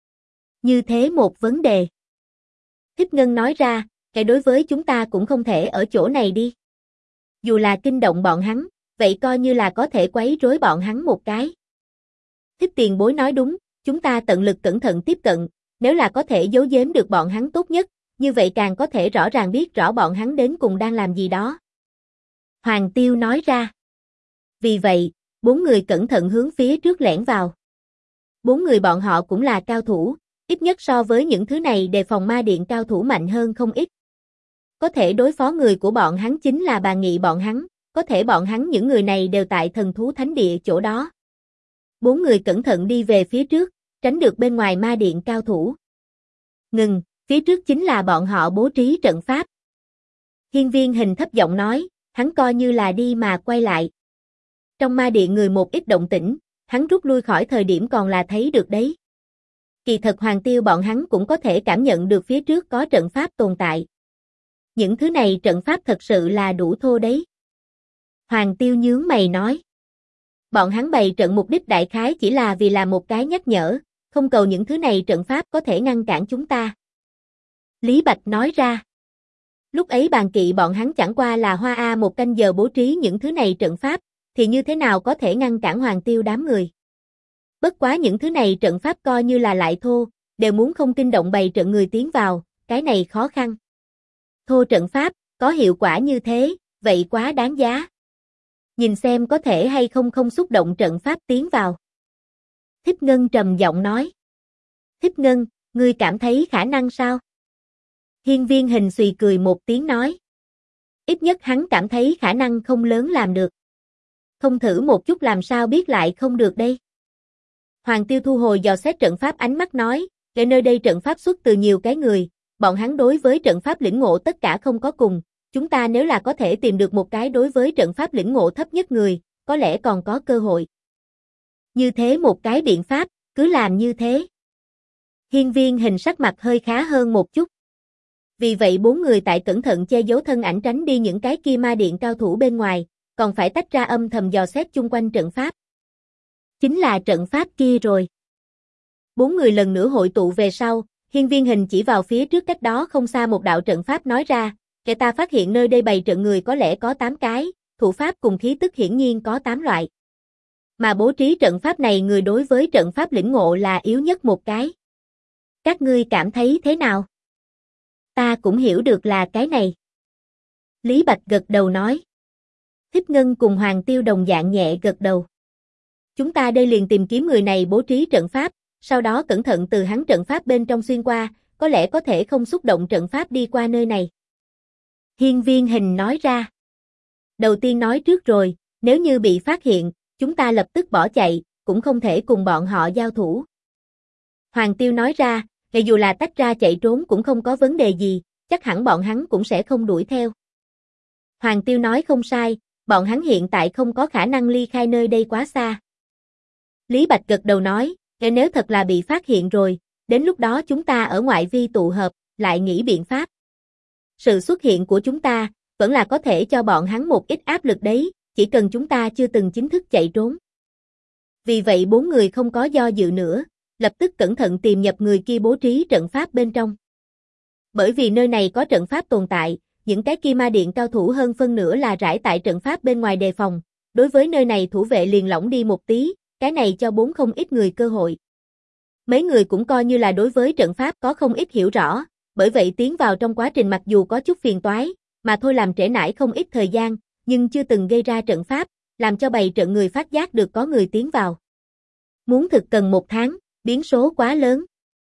Như thế một vấn đề. Thích Ngân nói ra, đối với chúng ta cũng không thể ở chỗ này đi. Dù là kinh động bọn hắn, vậy coi như là có thể quấy rối bọn hắn một cái. Thích tiền bối nói đúng, chúng ta tận lực cẩn thận tiếp cận, nếu là có thể giấu giếm được bọn hắn tốt nhất, như vậy càng có thể rõ ràng biết rõ bọn hắn đến cùng đang làm gì đó. Hoàng Tiêu nói ra. Vì vậy, 4 người cẩn thận hướng phía trước lẻn vào. 4 người bọn họ cũng là cao thủ, ít nhất so với những thứ này đề phòng ma điện cao thủ mạnh hơn không ít. Có thể đối phó người của bọn hắn chính là Bà Nghị bọn hắn, có thể bọn hắn những người này đều tại thần thú thánh địa chỗ đó. Bốn người cẩn thận đi về phía trước, tránh được bên ngoài ma điện cao thủ. Ngừng, phía trước chính là bọn họ bố trí trận pháp. Hiên Viên Hình thấp giọng nói, hắn coi như là đi mà quay lại. Trong ma điện người một ít động tĩnh, hắn rút lui khỏi thời điểm còn là thấy được đấy. Kỳ thật Hoàng Tiêu bọn hắn cũng có thể cảm nhận được phía trước có trận pháp tồn tại. Những thứ này trận pháp thật sự là đủ thô đấy. Hoàng Tiêu nhướng mày nói. Bọn hắn bày trận mục đích đại khái chỉ là vì làm một cái nhắc nhở, không cầu những thứ này trận pháp có thể ngăn cản chúng ta. Lý Bạch nói ra. Lúc ấy Bàn Kỵ bọn hắn chẳng qua là hoa một canh giờ bố trí những thứ này trận pháp, thì như thế nào có thể ngăn cản Hoàng Tiêu đám người. Bất quá những thứ này trận pháp coi như là lại thô, đều muốn không kinh động bày trận người tiến vào, cái này khó khăn. Thô trận pháp, có hiệu quả như thế, vậy quá đáng giá. Nhìn xem có thể hay không xúc động trận pháp tiến vào. Thích Ngân trầm giọng nói. Thích Ngân, ngươi cảm thấy khả năng sao? Hiên Viên Hình xùy cười một tiếng nói. Ít nhất hắn cảm thấy khả năng không lớn làm được. Không thử một chút làm sao biết lại không được đây. Hoàng Tiêu thu hồi dò xét trận pháp ánh mắt nói, ở nơi đây trận pháp xuất từ nhiều cái người, bọn hắn đối với trận pháp lĩnh ngộ tất cả không có cùng, chúng ta nếu là có thể tìm được một cái đối với trận pháp lĩnh ngộ thấp nhất người, có lẽ còn có cơ hội. Như thế một cái biện pháp, cứ làm như thế. Hiên Viên Hình sắc mặt hơi khá hơn một chút. Vì vậy bốn người tại cẩn thận che giấu thân ảnh tránh đi những cái kia ma điện cao thủ bên ngoài, còn phải tách ra âm thầm dò xét chung quanh trận pháp. Chính là trận pháp kia rồi. Bốn người lần nữa hội tụ về sau, Hiên Viên Hình chỉ vào phía trước cách đó không xa một đạo trận pháp nói ra, kẻ ta phát hiện nơi đây bày trận người có lẽ có 8 cái, thủ pháp cùng khí tức hiển nhiên có 8 loại. Mà bố trí trận pháp này người đối với trận pháp lĩnh ngộ là yếu nhất một cái. Các ngươi cảm thấy thế nào? Ta cũng hiểu được là cái này. Lý Bạch gật đầu nói. Thích Ngân cùng Hoàng Tiêu đồng dạng nhẹ gật đầu. Chúng ta đây liền tìm kiếm người này bố trí trận pháp, sau đó cẩn thận từ hắn trận pháp bên trong xuyên qua, có lẽ có thể không xúc động trận pháp đi qua nơi này. Hiên Viên Hình nói ra. Đầu tiên nói trước rồi, nếu như bị phát hiện, chúng ta lập tức bỏ chạy, cũng không thể cùng bọn họ giao thủ. Hoàng Tiêu nói ra, dù là tách ra chạy trốn cũng không có vấn đề gì, chắc hẳn bọn hắn cũng sẽ không đuổi theo. Hoàng Tiêu nói không sai, bọn hắn hiện tại không có khả năng ly khai nơi đây quá xa. Lý Bạch gật đầu nói, nếu thật là bị phát hiện rồi, đến lúc đó chúng ta ở ngoại vi tụ hợp, lại nghĩ biện pháp. Sự xuất hiện của chúng ta, vẫn là có thể cho bọn hắn một ít áp lực đấy, chỉ cần chúng ta chưa từng chính thức chạy trốn. Vì vậy bốn người không có do dự nữa, lập tức cẩn thận tìm nhập người kia bố trí trận pháp bên trong. Bởi vì nơi này có trận pháp tồn tại, những cái kia ma điện cao thủ hơn phân nửa là rải tại trận pháp bên ngoài đề phòng, đối với nơi này thủ vệ liền lỏng đi một tí, cái này cho bốn không ít người cơ hội. Mấy người cũng coi như là đối với trận pháp có không ít hiểu rõ, bởi vậy tiến vào trong quá trình mặc dù có chút phiền toái, mà thôi làm trễ nải không ít thời gian, nhưng chưa từng gây ra trận pháp, làm cho bày trận người phát giác được có người tiến vào. Muốn thực cần 1 tháng, biến số quá lớn.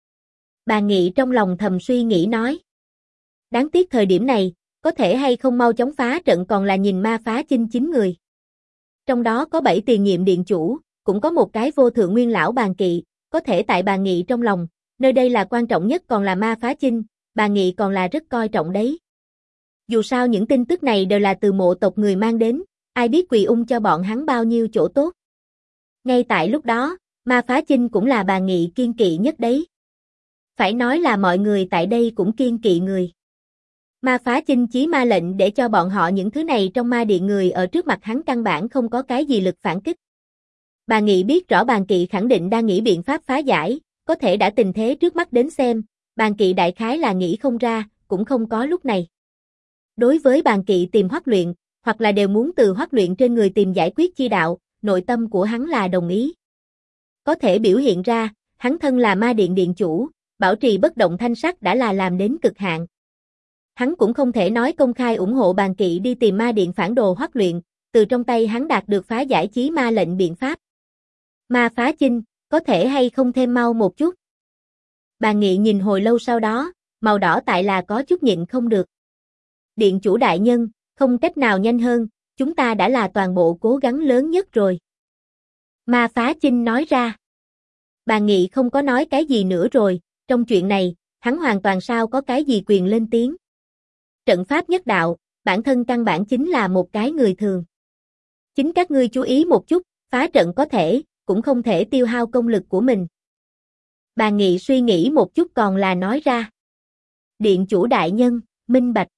Bà Nghị trong lòng thầm suy nghĩ nói. Đáng tiếc thời điểm này, có thể hay không mau chóng phá trận còn là nhìn ma phá chinh 9 người. Trong đó có 7 tiền nhiệm điện chủ, cũng có một cái vô thượng nguyên lão Bàn Kỵ, có thể tại bà Nghị trong lòng, nơi đây là quan trọng nhất còn là ma phá chinh, bà Nghị còn là rất coi trọng đấy. Dù sao những tin tức này đều là từ mộ tộc người mang đến, ai biết Quỳ Ung cho bọn hắn bao nhiêu chỗ tốt. Ngay tại lúc đó, ma phá chinh cũng là bà Nghị kiên kỵ nhất đấy. Phải nói là mọi người tại đây cũng kiên kỵ người. Ma phá chinh chí ma lệnh để cho bọn họ những thứ này trong ma điện người ở trước mặt hắn căn bản không có cái gì lực phản kích. Bà Nghị biết rõ Bàn Kỵ khẳng định đang nghĩ biện pháp phá giải, có thể đã tình thế trước mắt đến xem, Bàn Kỵ đại khái là nghĩ không ra, cũng không có lúc này. Đối với Bàn Kỵ tìm Hoắc Luyện, hoặc là đều muốn từ Hoắc Luyện trên người tìm giải quyết chi đạo, nội tâm của hắn là đồng ý. Có thể biểu hiện ra, hắn thân là ma điện điện chủ, bảo trì bất động thanh sắc đã là làm đến cực hạn. Hắn cũng không thể nói công khai ủng hộ Bàn Kỵ đi tìm ma điện phản đồ Hoắc Luyện, từ trong tay hắn đạt được phá giải chí ma lệnh biện pháp. Ma phá chinh, có thể hay không thêm mau một chút? Bà Nghị nhìn hồi lâu sau đó, màu đỏ tại là có chút nhịn không được. Điện chủ đại nhân, không cách nào nhanh hơn, chúng ta đã là toàn bộ cố gắng lớn nhất rồi. Ma Phá Chinh nói ra. Bà Nghị không có nói cái gì nữa rồi, trong chuyện này, hắn hoàn toàn sao có cái gì quyền lên tiếng. Trận pháp nhất đạo, bản thân căn bản chính là một cái người thường. Chính các ngươi chú ý một chút, phá trận có thể, cũng không thể tiêu hao công lực của mình. Bà Nghị suy nghĩ một chút còn là nói ra. Điện chủ đại nhân, minh bạch.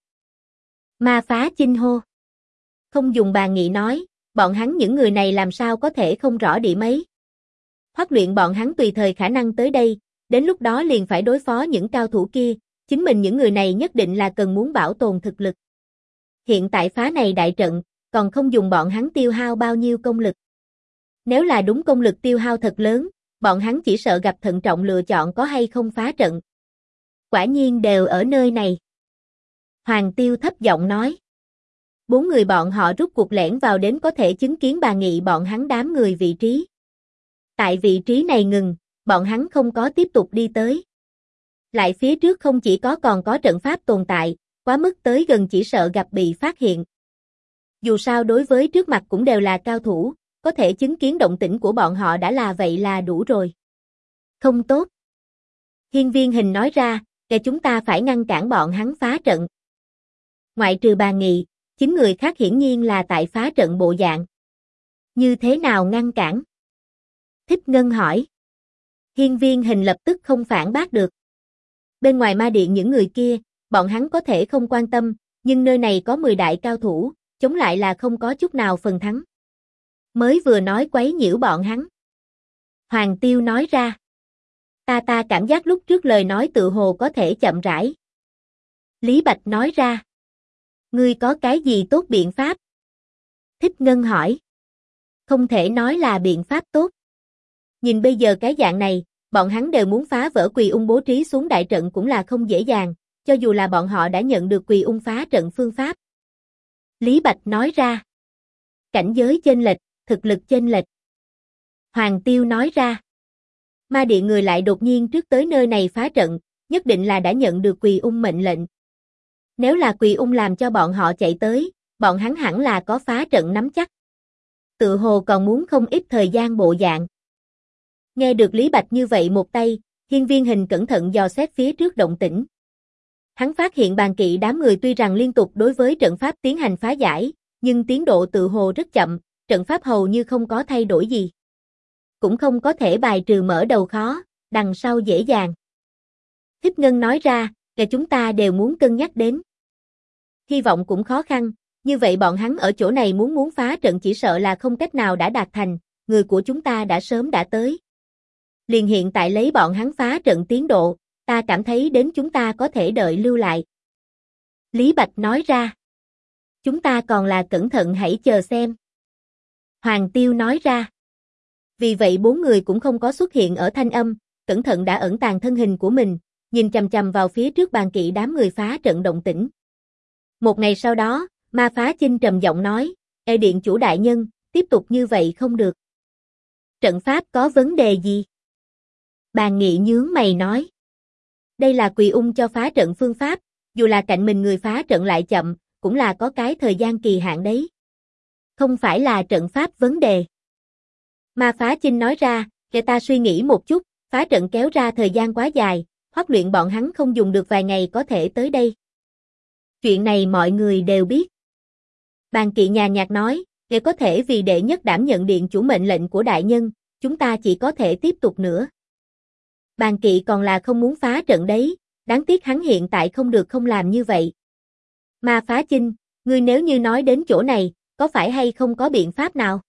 Ma Phá Chinh hô. Không dùng bà Nghị nói, bọn hắn những người này làm sao có thể không rõ điểm ấy. Huấn luyện bọn hắn tùy thời khả năng tới đây, đến lúc đó liền phải đối phó những cao thủ kia, chính mình những người này nhất định là cần muốn bảo tồn thực lực. Hiện tại phá này đại trận, còn không dùng bọn hắn tiêu hao bao nhiêu công lực. Nếu là đúng công lực tiêu hao thật lớn, bọn hắn chỉ sợ gặp thận trọng lựa chọn có hay không phá trận. Quả nhiên đều ở nơi này. Hoàng Tiêu thấp giọng nói. 4 người bọn họ rút cuộc lẻn vào đến có thể chứng kiến bà Nghị bọn hắn đám người vị trí. Tại vị trí này ngừng, bọn hắn không có tiếp tục đi tới. Lại phía trước không chỉ còn có trận pháp tồn tại, quá mức tới gần chỉ sợ gặp bị phát hiện. Dù sao đối với trước mặt cũng đều là cao thủ, có thể chứng kiến động tĩnh của bọn họ đã là vậy là đủ rồi. Không tốt. Hiên Viên Hình nói ra, kẻ chúng ta phải ngăn cản bọn hắn phá trận. Ngoại trừ bà Nghị, 9 người khác hiển nhiên là tại phá trận bộ dạng. Như thế nào ngăn cản? Thích Ngân hỏi. Hiên Viên Hình lập tức không phản bác được. Bên ngoài ma điện những người kia, bọn hắn có thể không quan tâm, nhưng nơi này có 10 đại cao thủ, chống lại là không có chút nào phần thắng. Mới vừa nói quấy nhiễu bọn hắn. Hoàng Tiêu nói ra. Ta cảm giác lúc trước lời nói tự hồ có thể chậm rãi. Lý Bạch nói ra. Ngươi có cái gì tốt biện pháp? Thích Ngân hỏi. Không thể nói là biện pháp tốt. Nhìn bây giờ cái dạng này, bọn hắn đều muốn phá vỡ Quỳ Ung bố trí xuống đại trận cũng là không dễ dàng, cho dù là bọn họ đã nhận được Quỳ Ung phá trận phương pháp. Lý Bạch nói ra. Cảnh giới chênh lệch, thực lực chênh lệch. Hoàng Tiêu nói ra. Ma điện người lại đột nhiên trước tới nơi này phá trận, nhất định là đã nhận được Quỳ Ung mệnh lệnh. Nếu là Quỳ Ung làm cho bọn họ chạy tới, bọn hắn hẳn là có phá trận nắm chắc. Tự hồ còn muốn không ít thời gian bộ dạng. Nghe được Lý Bạch như vậy một tay, Hiên Viên Hình cẩn thận dò xét phía trước động tĩnh. Hắn phát hiện bàn kỵ đám người tuy rằng liên tục đối với trận pháp tiến hành phá giải, nhưng tiến độ tự hồ rất chậm, trận pháp hầu như không có thay đổi gì. Cũng không có thể bài trừ mở đầu khó, đằng sau dễ dàng. Thích Ngân nói ra, kẻ chúng ta đều muốn cân nhắc đến. Hy vọng cũng khó khăn, như vậy bọn hắn ở chỗ này muốn phá trận chỉ sợ là không cách nào đã đạt thành, người của chúng ta đã sớm đã tới. Liền hiện tại lấy bọn hắn phá trận tiến độ, ta cảm thấy đến chúng ta có thể đợi lưu lại. Lý Bạch nói ra. Chúng ta còn là cẩn thận hãy chờ xem. Hoàng Tiêu nói ra. Vì vậy 4 người cũng không có xuất hiện ở thanh âm, cẩn thận đã ẩn tàng thân hình của mình, nhìn chằm chằm vào phía trước bàn kỵ đám người phá trận động tĩnh. Một ngày sau đó, Ma Phá Chinh trầm giọng nói, Ê điện chủ đại nhân, tiếp tục như vậy không được. Trận pháp có vấn đề gì? Bàn Nghị nhướng mày nói. Đây là Quỳ Ung cho phá trận phương pháp, dù là cạnh mình người phá trận lại chậm, cũng là có cái thời gian kỳ hạn đấy. Không phải là trận pháp vấn đề. Ma Phá Chinh nói ra, kẻ ta suy nghĩ một chút, phá trận kéo ra thời gian quá dài, huấn luyện bọn hắn không dùng được vài ngày có thể tới đây. Chuyện này mọi người đều biết. Bàn Kỵ nhàn nhạt nói, kẻ có thể vì đệ nhất đảm nhận điện chủ mệnh lệnh của đại nhân, chúng ta chỉ có thể tiếp tục nữa. Bàn Kỵ còn là không muốn phá trận đấy, đáng tiếc hắn hiện tại không được không làm như vậy. Ma Phá Chinh, ngươi nếu như nói đến chỗ này, có phải hay không có biện pháp nào?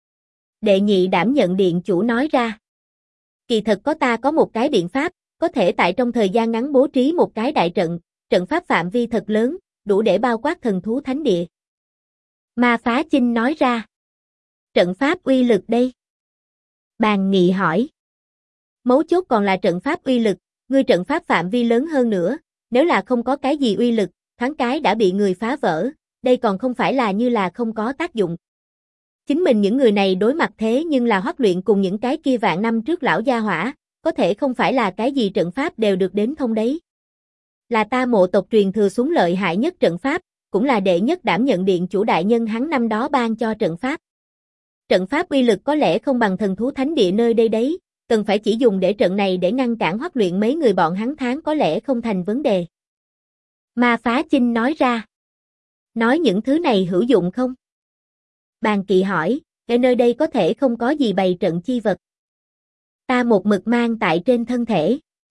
Đệ nhị đảm nhận điện chủ nói ra. Kỳ thật ta có một cái biện pháp, có thể tại trong thời gian ngắn bố trí một cái đại trận, trận pháp phạm vi thật lớn, đủ để bao quát thần thú thánh địa. Ma Phá Chinh nói ra. Trận pháp uy lực đây? Bàn Nghị hỏi. Mấu chốt còn là trận pháp uy lực, ngươi trận pháp phạm vi lớn hơn nữa, nếu là không có cái gì uy lực, thoáng cái đã bị người phá vỡ, đây còn không phải là như là không có tác dụng. Chính mình những người này đối mặt thế nhưng là huấn luyện cùng những cái kia vạn năm trước lão gia hỏa, có thể không phải là cái gì trận pháp đều được đến thông đấy. Là ta Mộ tộc truyền thừa xuống lợi hại nhất trận pháp, cũng là đệ nhất đảm nhận điện chủ đại nhân hắn năm đó ban cho trận pháp. trận pháp uy lực có lẽ không bằng thần thú thánh địa nơi đây đấy, cần phải chỉ dùng để trận này để ngăn cản Hoắc Luyện mấy người bọn hắn tháng có lẽ không thành vấn đề. Ma Phá Chinh nói ra. Nói những thứ này hữu dụng không? Bàn Kỵ hỏi, ở nơi đây có thể không có gì bày trận chi vật. Ta một mực mang tại trên thân thể.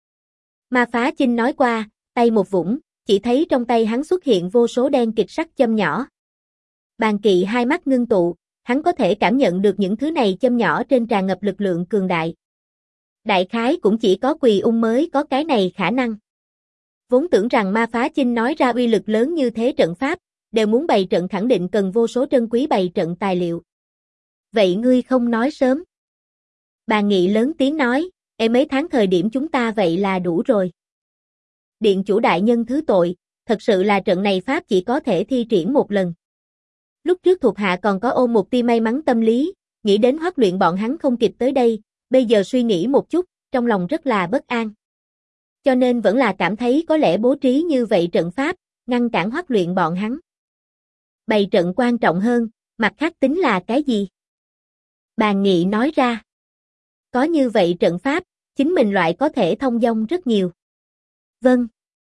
Ma Phá Chinh nói qua, tay một vũng, chỉ thấy trong tay hắn xuất hiện vô số đen kịt sắc châm nhỏ. Bàn Kỵ hai mắt ngưng tụ, hắn có thể cảm nhận được những thứ này châm nhỏ trên tràn ngập lực lượng cường đại. Đại khái cũng chỉ có Quỳ Ung mới có cái này khả năng. Vốn tưởng rằng Ma Phá Chinh nói ra uy lực lớn như thế trận pháp, đều muốn bày trận khẳng định cần vô số trân quý bày trận tài liệu. Vậy ngươi không nói sớm. Bàn Nghị lớn tiếng nói, mấy tháng thời điểm chúng ta vậy là đủ rồi. Điện chủ đại nhân thứ tội, thật sự là trận này pháp chỉ có thể thi triển một lần. Lúc trước thuộc hạ còn có ôm một tia may mắn tâm lý, nghĩ đến Hoắc Luyện bọn hắn không kịp tới đây, bây giờ suy nghĩ một chút, trong lòng rất là bất an. Cho nên vẫn là cảm thấy có lẽ bố trí như vậy trận pháp, ngăn cản Hoắc Luyện bọn hắn. Bày trận quan trọng hơn, mặt khác tính là cái gì? Bàn Nghị nói ra. Có như vậy trận pháp, chính mình loại có thể thông dong rất nhiều. Vâng.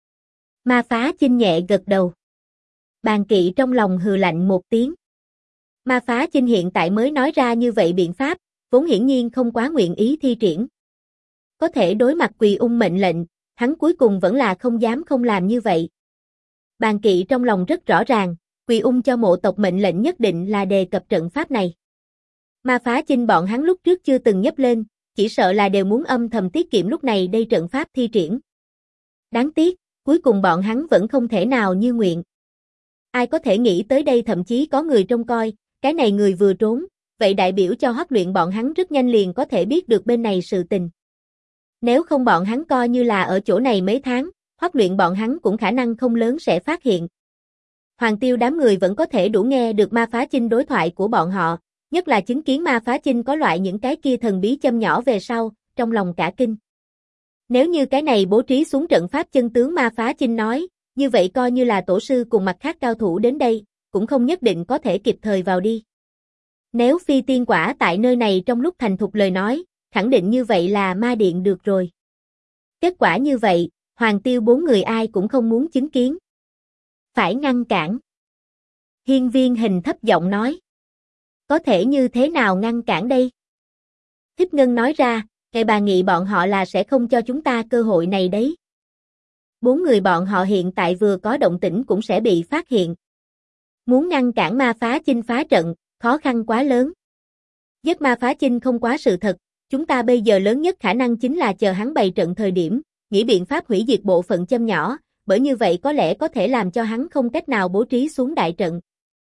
Ma Phá Chinh nhẹ gật đầu. Bàn Kỵ trong lòng hừ lạnh một tiếng. Ma Phá Chinh hiện tại mới nói ra như vậy biện pháp, vốn hiển nhiên không quá nguyện ý thi triển. Có thể đối mặt Quỳ Ung mệnh lệnh, hắn cuối cùng vẫn là không dám không làm như vậy. Bàn Kỵ trong lòng rất rõ ràng, Quỳ Ung cho mộ tộc mệnh lệnh nhất định là đề cập trận pháp này. Ma Phá Chinh bọn hắn lúc trước chưa từng nhấp lên, chỉ sợ là đều muốn âm thầm tiết kiệm lúc này đây trận pháp thi triển. Đáng tiếc, cuối cùng bọn hắn vẫn không thể nào như nguyện. Ai có thể nghĩ tới đây thậm chí có người trông coi, cái này người vừa trốn, vậy đại biểu cho Hoắc Luyện bọn hắn rất nhanh liền có thể biết được bên này sự tình. Nếu không bọn hắn coi như là ở chỗ này mấy tháng, Hoắc Luyện bọn hắn cũng khả năng không lớn sẽ phát hiện. Hoàng Tiêu đám người vẫn có thể đủ nghe được Ma Phá Chinh đối thoại của bọn họ, nhất là chứng kiến Ma Phá Chinh có loại những cái kia thần bí châm nhỏ về sau, trong lòng cả kinh. Nếu như cái này bố trí xuống trận pháp chân tướng Ma Phá Chinh nói, như vậy coi như là tổ sư cùng mặt khác cao thủ đến đây, cũng không nhất định có thể kịp thời vào đi. Nếu phi tiên quả tại nơi này trong lúc thành thục lời nói, khẳng định như vậy là ma điện được rồi. Kết quả như vậy, Hoàng Tiêu bốn người ai cũng không muốn chứng kiến. Phải ngăn cản. Hiên Viên Hình thấp giọng nói. Có thể như thế nào ngăn cản đây? Thiếp Ngân nói ra, ngày bà Nghị bọn họ là sẽ không cho chúng ta cơ hội này đấy. Bốn người bọn họ hiện tại vừa có động tĩnh cũng sẽ bị phát hiện. Muốn ngăn cản Ma Phá Chinh phá trận, khó khăn quá lớn. Giết Ma Phá Chinh không quá sự thật, chúng ta bây giờ lớn nhất khả năng chính là chờ hắn bày trận thời điểm, nghĩ biện pháp hủy diệt bộ phận châm nhỏ, bởi như vậy có lẽ có thể làm cho hắn không cách nào bố trí xuống đại trận.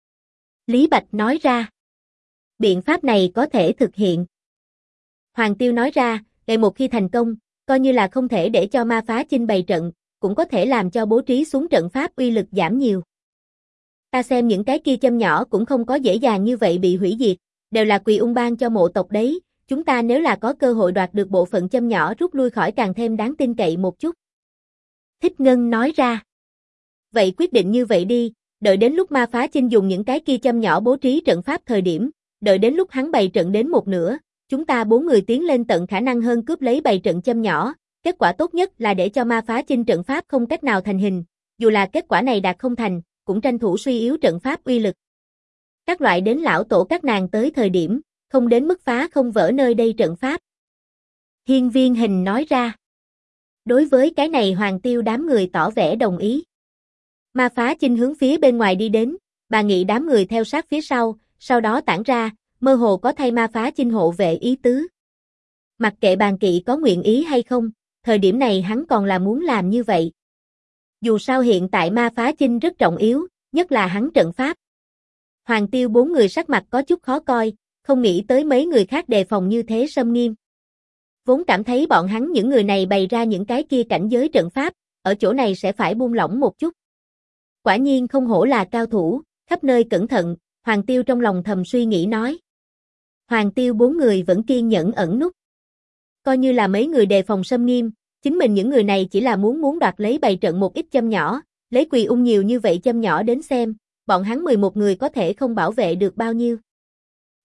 Lý Bạch nói ra. Biện pháp này có thể thực hiện. Hoàng Tiêu nói ra, ngày một khi thành công, coi như là không thể để cho Ma Phá Chinh bày trận, cũng có thể làm cho bố trí xuống trận pháp uy lực giảm nhiều. Ta xem những cái kia châm nhỏ cũng không có dễ dàng như vậy bị hủy diệt, đều là Quỳ Ung ban cho mộ tộc đấy, chúng ta nếu là có cơ hội đoạt được bộ phận châm nhỏ rút lui khỏi càng thêm đáng tin cậy một chút. Thích Ngân nói ra. Vậy quyết định như vậy đi, đợi đến lúc Ma Phá Chinh dùng những cái kia châm nhỏ bố trí trận pháp thời điểm, đợi đến lúc hắn bày trận đến một nửa, chúng ta bốn người tiến lên tận khả năng hơn cướp lấy bày trận châm nhỏ, kết quả tốt nhất là để cho Ma Phá Chinh trận pháp không cách nào thành hình, dù là kết quả này đạt không thành, cũng tranh thủ suy yếu trận pháp uy lực. Các loại đến lão tổ các nàng tới thời điểm, không đến mức phá không vỡ nơi đây trận pháp. Hiên Viên Hình nói ra. Đối với cái này Hoàng Tiêu đám người tỏ vẻ đồng ý. Ma Phá Chinh hướng phía bên ngoài đi đến, bà Nghị đám người theo sát phía sau đó tản ra, mơ hồ có thay Ma Phá Chinh hộ vệ ý tứ. Mặc kệ Bàn Kỵ có nguyện ý hay không, thời điểm này hắn còn là muốn làm như vậy. Dù sao hiện tại Ma Phá Chinh rất trọng yếu, nhất là hắn trận pháp. Hoàng Tiêu bốn người sắc mặt có chút khó coi, không nghĩ tới mấy người khác đề phòng như thế xâm nghiêm. Vốn cảm thấy bọn hắn những người này bày ra những cái kia cảnh giới trận pháp, ở chỗ này sẽ phải buông lỏng một chút. Quả nhiên không hổ là cao thủ, khắp nơi cẩn thận, Hoàng Tiêu trong lòng thầm suy nghĩ nói. Hoàng Tiêu bốn người vẫn kiên nhẫn ẩn núp. Coi như là mấy người đề phòng xâm nghiêm, chính mình những người này chỉ là muốn đoạt lấy bày trận một ít châm nhỏ, lấy Quỳ Ung nhiều như vậy châm nhỏ đến xem, bọn hắn 11 người có thể không bảo vệ được bao nhiêu.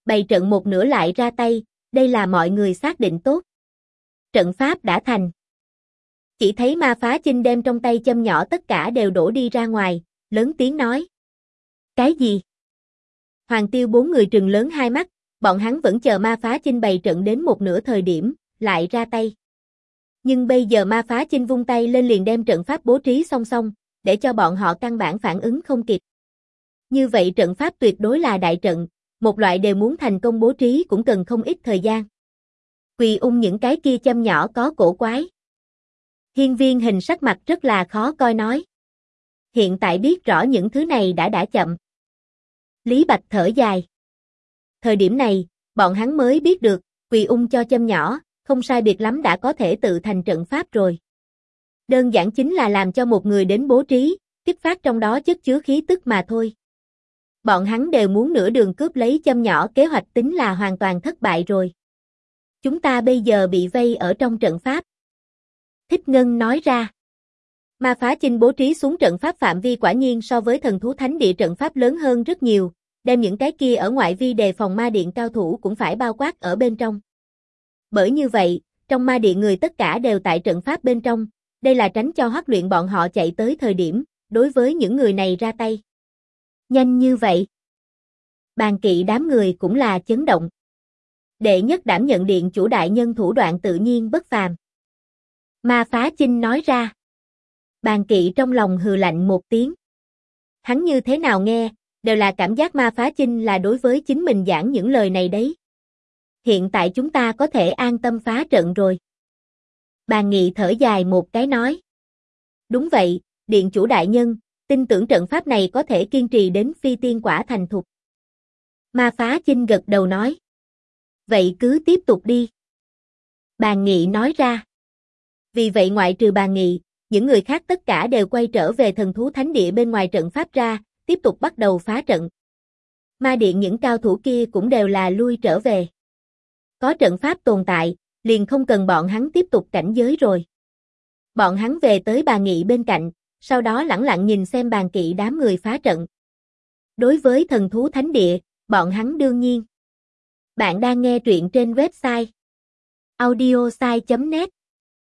Bày trận một nửa lại ra tay, đây là mọi người xác định tốt. Trận pháp đã thành. Chỉ thấy Ma Phá Chinh đem trong tay châm nhỏ tất cả đều đổ đi ra ngoài, lớn tiếng nói. Cái gì? Hoàng Tiêu bốn người trừng lớn hai mắt, bọn hắn vẫn chờ Ma Phá Chinh bày trận đến một nửa thời điểm, lại ra tay. Nhưng bây giờ Ma Phá Chinh vung tay lên liền đem trận pháp bố trí song song, để cho bọn họ căn bản phản ứng không kịp. Như vậy trận pháp tuyệt đối là đại trận, một loại đều muốn thành công bố trí cũng cần không ít thời gian. Quỳ những cái kia châm nhỏ có cổ quái. Hiên Viên Hình sắc mặt rất là khó coi nói. Hiện tại biết rõ những thứ này đã chậm. Lý Bạch thở dài. Thời điểm này, bọn hắn mới biết được, Quỳ cho châm nhỏ, không sai biệt lắm đã có thể tự thành trận pháp rồi. Đơn giản chính là làm cho một người đến bố trí, kích phát trong đó chất chứa khí tức mà thôi. Bọn hắn đều muốn nửa đường cướp lấy châm nhỏ, kế hoạch tính là hoàn toàn thất bại rồi. Chúng ta bây giờ bị vây ở trong trận pháp. Thích Ngân nói ra. Ma Phá Chinh bố trí xuống trận pháp phạm vi quả nhiên so với thần thú thánh địa trận pháp lớn hơn rất nhiều, đem những cái kia ở ngoại vi đề phòng ma điện cao thủ cũng phải bao quát ở bên trong. Bởi như vậy, trong ma điện người tất cả đều tại trận pháp bên trong, đây là tránh cho Hoắc Luyện bọn họ chạy tới thời điểm, đối với những người này ra tay. Nhanh như vậy. Bàn Kỵ đám người cũng là chấn động. Đệ nhất đảm nhận điện chủ đại nhân thủ đoạn tự nhiên bất phàm. Ma Phá Chinh nói ra. Bàn Kỵ trong lòng hừ lạnh một tiếng. Hắn như thế nào nghe, đều là cảm giác Ma Phá Chinh là đối với chính mình giảng những lời này đấy. Hiện tại chúng ta có thể an tâm phá trận rồi. Bàn Nghị thở dài một cái nói. Đúng vậy, điện chủ đại nhân, tin tưởng trận pháp này có thể kiên trì đến phi tiên quả thành thục. Ma Phá Chinh gật đầu nói. Vậy cứ tiếp tục đi. Bàn Nghị nói ra. Vì vậy ngoại trừ Bàn Nghị, những người khác tất cả đều quay trở về thần thú thánh địa bên ngoài trận pháp ra, tiếp tục bắt đầu phá trận. Ma điện những cao thủ kia cũng đều là lui trở về. Có trận pháp tồn tại, liền không cần bọn hắn tiếp tục cảnh giới rồi. Bọn hắn về tới Bàn Nghị bên cạnh, sau đó lẳng lặng nhìn xem Bàn Kỵ đám người phá trận. Đối với thần thú thánh địa, bọn hắn đương nhiên. Bạn đang nghe truyện trên website audiosai.net.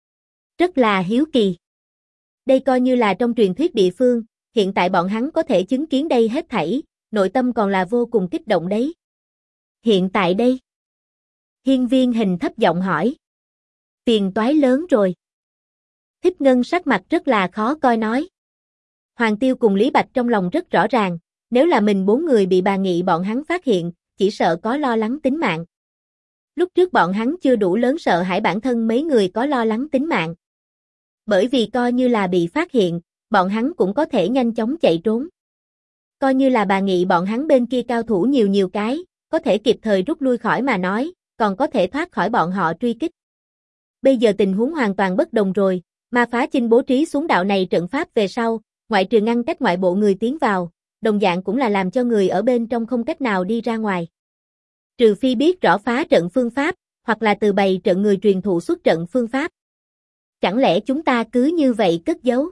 Rất là hiếu kỳ. Đây coi như là trong truyền thuyết địa phương, hiện tại bọn hắn có thể chứng kiến đây hết thảy, nội tâm còn là vô cùng kích động đấy. Hiện tại đây. Hiên Viên Hình thấp giọng hỏi. Phiền toái lớn rồi. Thích Ngân sắc mặt rất là khó coi nói. Hoàng Tiêu cùng Lý Bạch trong lòng rất rõ ràng, nếu là mình bốn người bị Bàn Nghị bọn hắn phát hiện, chỉ sợ có lo lắng tính mạng. Lúc trước bọn hắn chưa đủ lớn sợ hãi bản thân mấy người có lo lắng tính mạng. Bởi vì coi như là bị phát hiện, bọn hắn cũng có thể nhanh chóng chạy trốn. Coi như là Bàn Nghị bọn hắn bên kia cao thủ nhiều cái, có thể kịp thời rút lui khỏi mà nói, còn có thể thoát khỏi bọn họ truy kích. Bây giờ tình huống hoàn toàn bất đồng rồi, Ma Phá Chinh bố trí xuống đạo này trận pháp về sau, ngoại trừ ngăn cách ngoại bộ người tiến vào, đồng dạng cũng là làm cho người ở bên trong không cách nào đi ra ngoài. Trừ phi biết rõ phá trận phương pháp, hoặc là từ bày trận người truyền thụ xuất trận phương pháp. Chẳng lẽ chúng ta cứ như vậy cất giấu?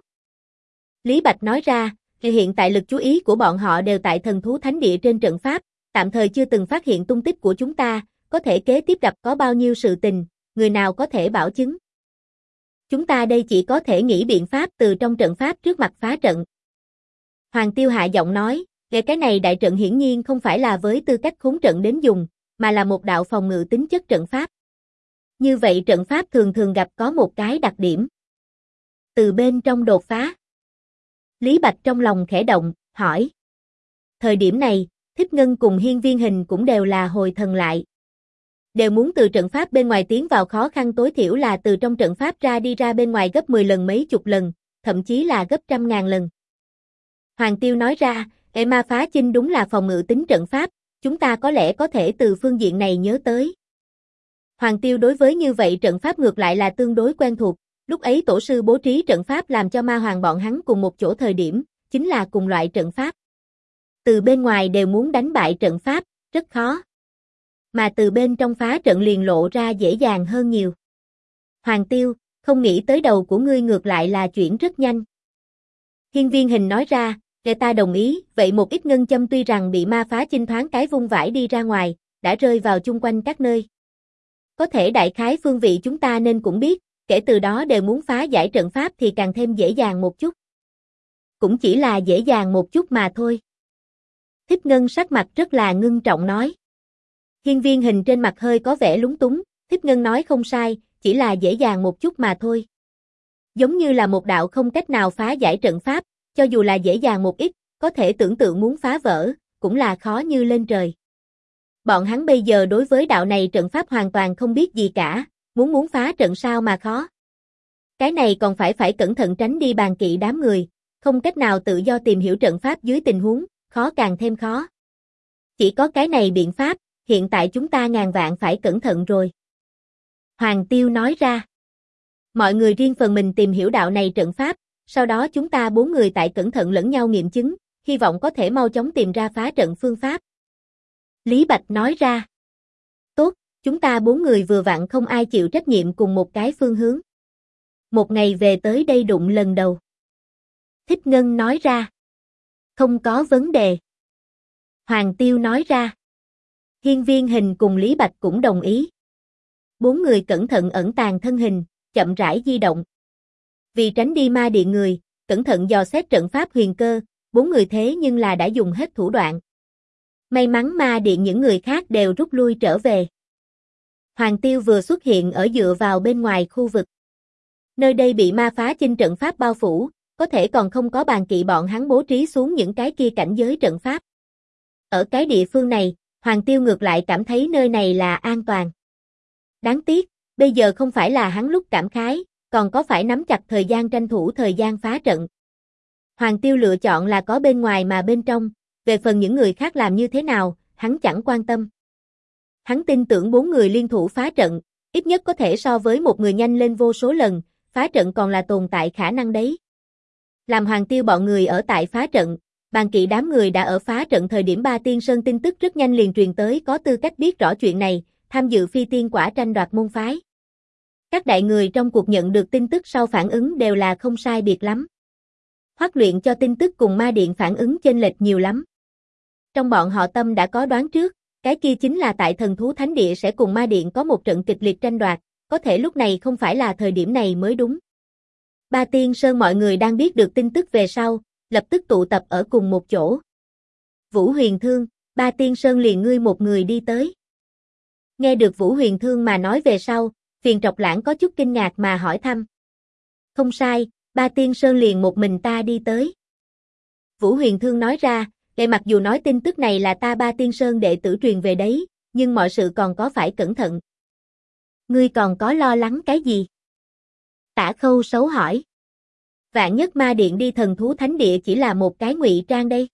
Lý Bạch nói ra, hiện tại lực chú ý của bọn họ đều tại thần thú thánh địa trên trận pháp, tạm thời chưa từng phát hiện tung tích của chúng ta, có thể kế tiếp gặp có bao nhiêu sự tình, người nào có thể bảo chứng. Chúng ta đây chỉ có thể nghĩ biện pháp từ trong trận pháp trước mặt phá trận. Hoàng Tiêu hạ giọng nói, cái này đại trận hiển nhiên không phải là với tư cách khốn trận đến dùng, mà là một đạo phòng ngự tính chất trận pháp. Như vậy trận pháp thường thường gặp có một cái đặc điểm. Từ bên trong đột phá. Lý Bạch trong lòng khẽ động, hỏi. Thời điểm này, Thích Ngân cùng Hiên Viên Hình cũng đều là hồi thần lại. Đều muốn từ trận pháp bên ngoài tiến vào khó khăn tối thiểu là từ trong trận pháp đi ra bên ngoài gấp 10 lần mấy chục lần, thậm chí là gấp trăm ngàn lần. Hoàng Tiêu nói ra, Ma Phá Chinh đúng là phòng ngự tính trận pháp, chúng ta có lẽ có thể từ phương diện này nhớ tới. Hoàng Tiêu đối với như vậy trận pháp ngược lại là tương đối quen thuộc, lúc ấy tổ sư bố trí trận pháp làm cho ma hoàng bọn hắn cùng một chỗ thời điểm, chính là cùng loại trận pháp. Từ bên ngoài đều muốn đánh bại trận pháp, rất khó. Mà từ bên trong phá trận liền lộ ra dễ dàng hơn nhiều. Hoàng Tiêu, không nghĩ tới đầu của ngươi ngược lại là chuyển rất nhanh. Hiên Viên Hình nói ra, ta đồng ý, vậy một ít ngân châm tuy rằng bị Ma Phá Chinh thoáng cái vung vãi đi ra ngoài, đã rơi vào chung quanh các nơi. Có thể đại khái phương vị chúng ta nên cũng biết, kể từ đó đều muốn phá giải trận pháp thì càng thêm dễ dàng một chút. Cũng chỉ là dễ dàng một chút mà thôi. Thích Ngân sắc mặt rất là ngưng trọng nói. Hiên Viên Hình trên mặt hơi có vẻ lúng túng, Thích Ngân nói không sai, chỉ là dễ dàng một chút mà thôi. Giống như là một đạo không cách nào phá giải trận pháp, cho dù là dễ dàng một ít, có thể tưởng tượng muốn phá vỡ, cũng là khó như lên trời. Bọn hắn bây giờ đối với đạo này trận pháp hoàn toàn không biết gì cả, muốn phá trận sao mà khó. Cái này còn phải cẩn thận tránh đi bàn kỵ đám người, không cách nào tự do tìm hiểu trận pháp dưới tình huống, khó càng thêm khó. Chỉ có cái này biện pháp, hiện tại chúng ta ngàn vạn phải cẩn thận rồi. Hoàng Tiêu nói ra. Mọi người riêng phần mình tìm hiểu đạo này trận pháp, sau đó chúng ta 4 người tại cẩn thận lẫn nhau nghiệm chứng, hy vọng có thể mau chóng tìm ra phá trận phương pháp. Lý Bạch nói ra. Tốt, chúng ta 4 người vừa vặn không ai chịu trách nhiệm cùng một cái phương hướng. Một ngày về tới đây đụng lần đầu. Thích Ngân nói ra. Không có vấn đề. Hoàng Tiêu nói ra. Hiên Viên Hình cùng Lý Bạch cũng đồng ý. 4 người cẩn thận ẩn tàng thân hình, chậm rãi di động. Vì tránh đi ma điện người, cẩn thận dò xét trận pháp huyền cơ, 4 người thế nhưng là đã dùng hết thủ đoạn. May mắn ma điện những người khác đều rút lui trở về. Hoàng Tiêu vừa xuất hiện ở dựa vào bên ngoài khu vực. Nơi đây bị ma phá chinh trận pháp bao phủ, có thể còn không có bàn kỵ bọn hắn bố trí xuống những cái kia cảnh giới trận pháp. Ở cái địa phương này, Hoàng Tiêu ngược lại cảm thấy nơi này là an toàn. Đáng tiếc, bây giờ không phải là hắn lúc cảm khái, còn có phải nắm chặt thời gian tranh thủ thời gian phá trận. Hoàng Tiêu lựa chọn là có bên ngoài mà bên trong, về phần những người khác làm như thế nào, hắn chẳng quan tâm. Hắn tin tưởng 4 người liên thủ phá trận, ít nhất có thể so với một người nhanh lên vô số lần, phá trận còn là tồn tại khả năng đấy. Làm Hoàng Tiêu bọn người ở tại phá trận, bàn kỵ đám người đã ở phá trận thời điểm Ba Tiên Sơn tin tức rất nhanh liền truyền tới có tư cách biết rõ chuyện này, tham dự phi tiên quả tranh đoạt môn phái. Các đại người trong cuộc nhận được tin tức sau phản ứng đều là không sai biệt lắm. Hoắc Luyện cho tin tức cùng ma điện phản ứng chênh lệch nhiều lắm. Trong bọn họ tâm đã có đoán trước, cái kia chính là tại Thần Thú Thánh Địa sẽ cùng ma điện có một trận kịch liệt tranh đoạt, có thể lúc này không phải là thời điểm này mới đúng. Ba Tiên Sơn mọi người đang biết được tin tức về sau, lập tức tụ tập ở cùng một chỗ. Vũ Huyền Thương, Ba Tiên Sơn liền ngươi một người đi tới. Nghe được Vũ Huyền Thương mà nói về sau, Phiền Trọc Lãng có chút kinh ngạc mà hỏi thăm. Không sai, Ba Tiên Sơn liền một mình ta đi tới. Vũ Huyền Thương nói ra, mặc dù nói tin tức này là ta Ba Tiên Sơn đệ tử truyền về đấy, nhưng mọi sự còn có phải cẩn thận. Ngươi còn có lo lắng cái gì? Tả Khâu xấu hỏi. Vạn nhất ma điện đi Thần Thú Thánh Địa chỉ là một cái ngụy trang đây.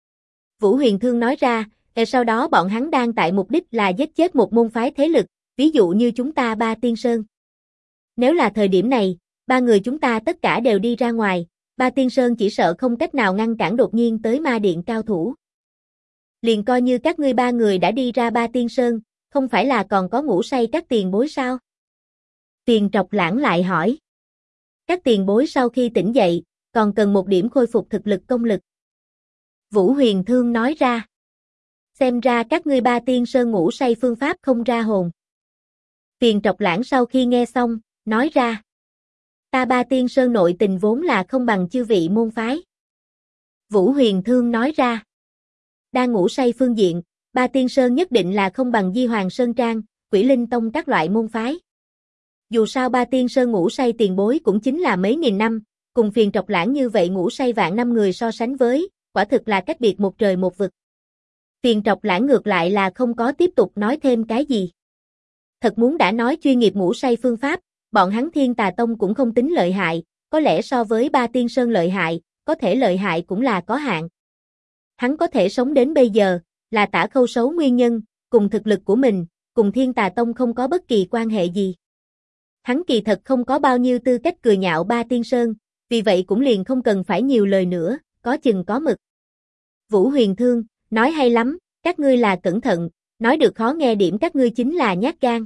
Vũ Huyền Thương nói ra, sau đó bọn hắn đang tại mục đích là giết chết một môn phái thế lực, ví dụ như chúng ta Ba Tiên Sơn. Nếu là thời điểm này, 3 người chúng ta tất cả đều đi ra ngoài, Ba Tiên Sơn chỉ sợ không cách nào ngăn cản đột nhiên tới ma điện cao thủ. Liền coi như các ngươi 3 người đã đi ra Ba Tiên Sơn, không phải là còn có ngủ say các tiền bối sao? Phiền Trọc Lãng lại hỏi. Các tiền bối sau khi tỉnh dậy, còn cần một điểm khôi phục thực lực công lực. Vũ Huyền Thương nói ra. Xem ra các ngươi Ba Tiên Sơn ngủ say phương pháp không ra hồn. Phiền Trọc Lãng sau khi nghe xong, nói ra. Ta Ba Tiên Sơn nội tình vốn là không bằng chư vị môn phái. Vũ Huyền Thương nói ra. Đang ngủ say phương diện, Ba Tiên Sơn nhất định là không bằng Di Hoàng Sơn Trang, Quỷ Linh Tông các loại môn phái. Dù sao Ba Tiên Sơn ngủ say tiền bối cũng chính là mấy nghìn năm, cùng Phiền Trọc Lãng như vậy ngủ say vạn năm người so sánh với, quả thực là cách biệt một trời một vực. Phiền Trọc Lãng ngược lại là không có tiếp tục nói thêm cái gì. Thật muốn đã nói chuyên nghiệp ngủ say phương pháp, bọn hắn Thiên Tà Tông cũng không tính lợi hại, có lẽ so với Ba Tiên Sơn lợi hại, có thể lợi hại cũng là có hạn. Hắn có thể sống đến bây giờ, là Tả Khâu xấu nguyên nhân, cùng thực lực của mình, cùng Thiên Tà Tông không có bất kỳ quan hệ gì. Hắn kỳ thật không có bao nhiêu tư cách cười nhạo Ba Tiên Sơn, vì vậy cũng liền không cần phải nhiều lời nữa, có chừng có mực. Vũ Huyền Thương, nói hay lắm, các ngươi là cẩn thận, nói được khó nghe điểm các ngươi chính là nhát gan.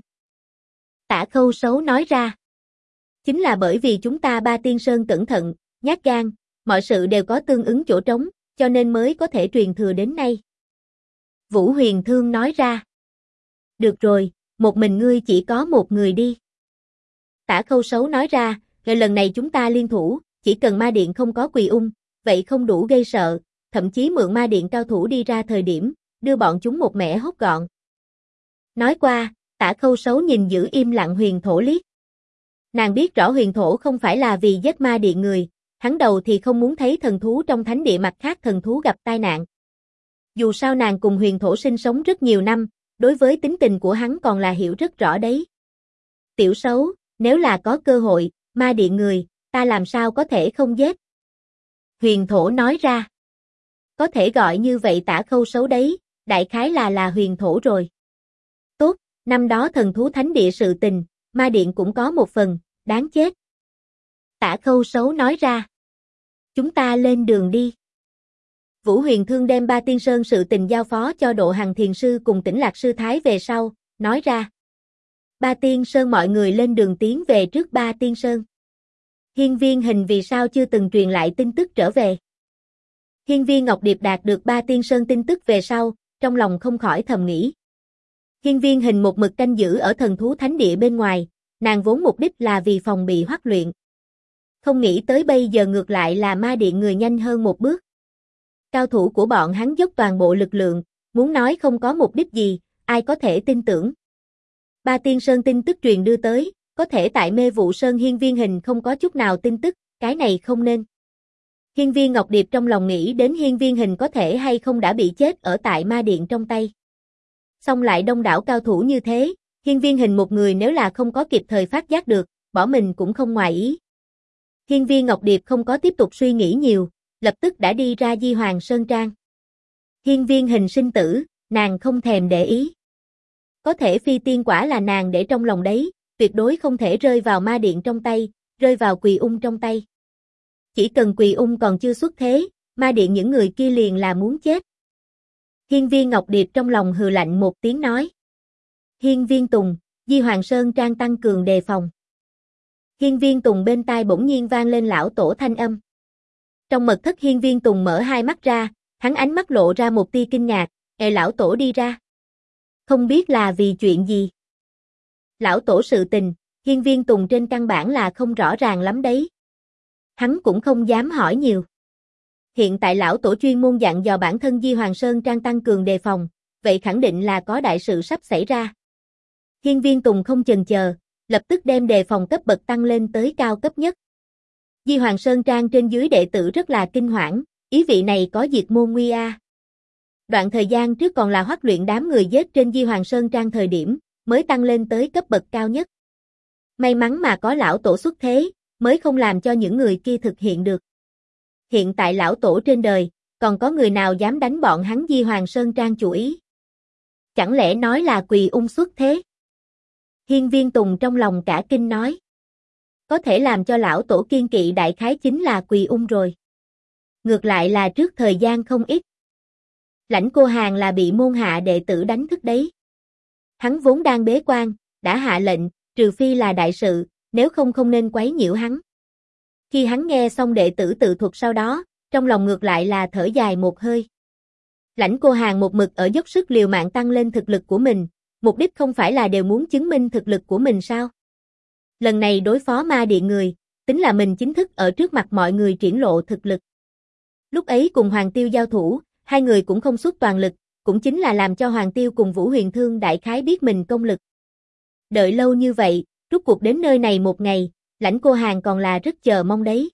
Tả Khâu xấu nói ra. Chính là bởi vì chúng ta Ba Tiên Sơn cẩn thận, nhát gan, mọi sự đều có tương ứng chỗ trống, cho nên mới có thể truyền thừa đến nay. Vũ Huyền Thương nói ra. Được rồi, một mình ngươi chỉ có một người đi. Tả Khâu Sấu nói ra, lần này chúng ta liên thủ, chỉ cần ma điện không có Quỳ Ung, vậy không đủ gây sợ, thậm chí mượn ma điện cao thủ đi ra thời điểm, đưa bọn chúng một mẻ hốt gọn. Nói qua, Tả Khâu Sấu nhìn giữ im lặng Huyền Thổ liếc. Nàng biết rõ Huyền Thổ không phải là vì giết ma điện người, hắn đầu thì không muốn thấy thần thú trong thánh địa mặt khác thần thú gặp tai nạn. Dù sao nàng cùng Huyền Thổ sinh sống rất nhiều năm, đối với tính tình của hắn còn là hiểu rất rõ đấy. Tiểu Sấu, nếu là có cơ hội, ma điện người, ta làm sao có thể không giết? Huyền Thổ nói ra. Có thể gọi như vậy Tả Khâu Sấu đấy, đại khái là Huyền Thổ rồi. Tốt, năm đó thần thú thánh địa sự tình, ma điện cũng có một phần, đáng chết. Tả Khâu Sấu nói ra. Chúng ta lên đường đi. Vũ Huyền Thương đem Ba Tiên Sơn sự tình giao phó cho Độ Hằng Thiền Sư cùng Tĩnh Lạc Sư Thái về sau, nói ra. Ba Tiên Sơn mọi người lên đường tiến về trước Ba Tiên Sơn. Hiên Viên Hình vì sao chưa từng truyền lại tin tức trở về? Hiên Viên Ngọc Điệp đạt được Ba Tiên Sơn tin tức về sau, trong lòng không khỏi thầm nghĩ. Hiên Viên Hình một mực canh giữ ở thần thú thánh địa bên ngoài, nàng vốn mục đích là vì phòng bị hoắc luyện. Không nghĩ tới bây giờ ngược lại là ma điện người nhanh hơn một bước. Cao thủ của bọn hắn dốc toàn bộ lực lượng, muốn nói không có mục đích gì, ai có thể tin tưởng. Ba Tiên Sơn tin tức truyền đưa tới, có thể tại Mê Vụ Sơn Hiên Viên Hình không có chút nào tin tức, cái này không nên. Hiên Viên Ngọc Điệp trong lòng nghĩ đến Hiên Viên Hình có thể hay không đã bị chết ở tại ma điện trong tay. Xong lại đông đảo cao thủ như thế, Hiên Viên Hình một người nếu là không có kịp thời phát giác được, bỏ mình cũng không ngoài ý. Hiên Viên Ngọc Điệp không có tiếp tục suy nghĩ nhiều, lập tức đã đi ra Di Hoàng Sơn Trang. Hiên Viên Hình sinh tử, nàng không thèm để ý. Có thể phi tiên quả là nàng để trong lòng đấy, tuyệt đối không thể rơi vào ma điện trong tay, rơi vào Quỳ Ung trong tay. Chỉ cần Quỳ Ung còn chưa xuất thế, ma điện những người kia liền là muốn chết. Hiên Viên Ngọc Điệp trong lòng hừ lạnh một tiếng nói. Hiên Viên Tùng, Di Hoàng Sơn Trang tăng cường đề phòng. Hiên Viên Tùng bên tai bỗng nhiên vang lên lão tổ thanh âm. Trong mật thất Hiên Viên Tùng mở hai mắt ra, hắn ánh mắt lộ ra một tia kinh ngạc, lão tổ đi ra. Không biết là vì chuyện gì. Lão tổ sự tình, Hiên Viên Tùng trên căn bản là không rõ ràng lắm đấy. Hắn cũng không dám hỏi nhiều. Hiện tại lão tổ chuyên môn dặn dò bản thân Di Hoàng Sơn Trang tăng cường đề phòng, vậy khẳng định là có đại sự sắp xảy ra. Hiên Viên Tùng không chần chờ, lập tức đem đề phòng cấp bậc tăng lên tới cao cấp nhất. Di Hoàng Sơn Trang trên dưới đệ tử rất là kinh hoảng, ý vị này có diệt môn nguy a. Đoạn thời gian trước còn là hoắc luyện đám người giết trên Di Hoàng Sơn Trang thời điểm, mới tăng lên tới cấp bậc cao nhất. May mắn mà có lão tổ xuất thế, mới không làm cho những người kia thực hiện được. Hiện tại lão tổ trên đời, còn có người nào dám đánh bọn hắn Di Hoàng Sơn Trang chủ ý? Chẳng lẽ nói là Quỳ Ung xuất thế? Hiên Viên Tùng trong lòng cả kinh nói. Có thể làm cho lão tổ kiên kỵ đại khái chính là Quỳ Ung rồi. Ngược lại là trước thời gian không ít. Lãnh Cô Hàn là bị môn hạ đệ tử đánh thức đấy. Hắn vốn đang bế quan, đã hạ lệnh, trừ phi là đại sự, nếu không không nên quấy nhiễu hắn. Khi hắn nghe xong đệ tử tự thuật sau đó, trong lòng ngược lại là thở dài một hơi. Lãnh Cô Hàn một mực ở dốc sức liều mạng tăng lên thực lực của mình, mục đích không phải là đều muốn chứng minh thực lực của mình sao? Lần này đối phó ma điện người, tính là mình chính thức ở trước mặt mọi người triển lộ thực lực. Lúc ấy cùng Hoàng Tiêu giao thủ, hai người cũng không xuất toàn lực, cũng chính là làm cho Hoàng Tiêu cùng Vũ Huyền Thương đại khái biết mình công lực. Đợi lâu như vậy, rốt cuộc đến nơi này một ngày, Lãnh Cô Hàn còn là rất chờ mong đấy.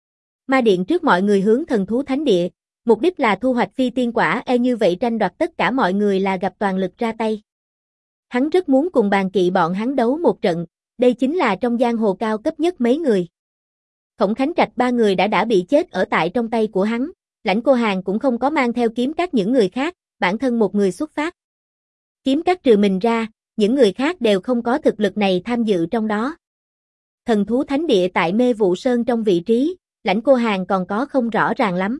Ma điện trước mọi người hướng thần thú thánh địa, mục đích là thu hoạch phi tiên quả, như vậy tranh đoạt tất cả mọi người là gặp toàn lực ra tay. Hắn rất muốn cùng bàn kỵ bọn hắn đấu một trận, đây chính là trong giang hồ cao cấp nhất mấy người. Khổng Khánh Trạch ba người đã bị chết ở tại trong tay của hắn, Lãnh Cô Hàn cũng không có mang theo kiếm các những người khác, bản thân một người xuất phát. Kiếm các trừ mình ra, những người khác đều không có thực lực này tham dự trong đó. Thần thú thánh địa tại Mê Vụ Sơn trong vị trí, Lãnh Cô Hàn còn có không rõ ràng lắm.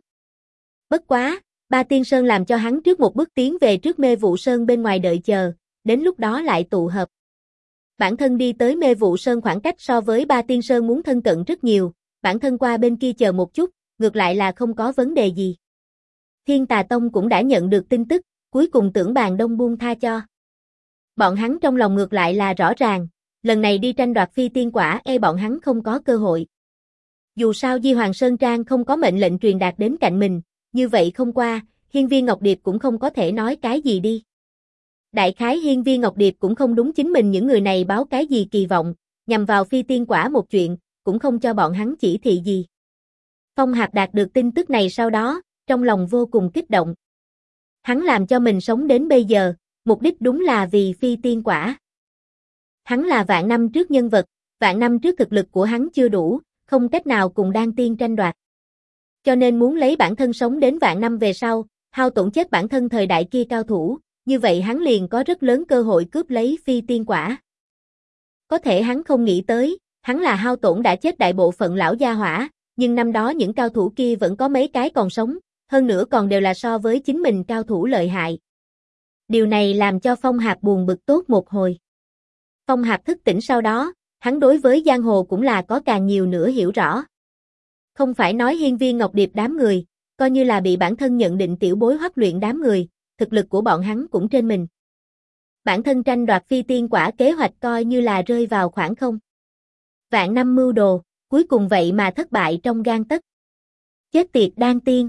Bất quá, Ba Tiên Sơn làm cho hắn trước một bước tiến về trước Mê Vụ Sơn bên ngoài đợi chờ, đến lúc đó lại tụ hợp. Bản thân đi tới Mê Vụ Sơn khoảng cách so với Ba Tiên Sơn muốn thân cận rất nhiều, bản thân qua bên kia chờ một chút, ngược lại là không có vấn đề gì. Thiên Tà Tông cũng đã nhận được tin tức, cuối cùng tưởng Bàn Đông buông tha cho. Bọn hắn trong lòng ngược lại là rõ ràng, lần này đi tranh đoạt phi tiên quả bọn hắn không có cơ hội. Dù sao Di Hoàng Sơn Trang không có mệnh lệnh truyền đạt đến cạnh mình, như vậy không qua, Hiên Viên Ngọc Điệp cũng không có thể nói cái gì đi. Đại khái Hiên Viên Ngọc Điệp cũng không đúng chính mình những người này báo cái gì kỳ vọng, nhằm vào phi tiên quả một chuyện, cũng không cho bọn hắn chỉ thị gì. Phong Hạc đạt được tin tức này sau đó, trong lòng vô cùng kích động. Hắn làm cho mình sống đến bây giờ, mục đích đúng là vì phi tiên quả. Hắn là vạn năm trước nhân vật, vạn năm trước thực lực của hắn chưa đủ, không cách nào cùng đan tiên tranh đoạt. Cho nên muốn lấy bản thân sống đến vạn năm về sau, hao tổn chết bản thân thời đại kia cao thủ, như vậy hắn liền có rất lớn cơ hội cướp lấy phi tiên quả. Có thể hắn không nghĩ tới, hắn là hao tổn đã chết đại bộ phận lão gia hỏa, nhưng năm đó những cao thủ kia vẫn có mấy cái còn sống, hơn nữa còn đều là so với chính mình cao thủ lợi hại. Điều này làm cho Phong Hạc buồn bực tốt một hồi. Phong Hạc thức tỉnh sau đó, hắn đối với giang hồ cũng là có càng nhiều nữa hiểu rõ. Không phải nói Hiên Viên Ngọc Điệp đám người, coi như là bị bản thân nhận định tiểu bối Hoắc Luyện đám người, thực lực của bọn hắn cũng trên mình. Bản thân tranh đoạt phi tiên quả kế hoạch coi như là rơi vào khoảng không. Vạn năm mưu đồ, cuối cùng vậy mà thất bại trong gang tấc. Chết tiệt đan tiên.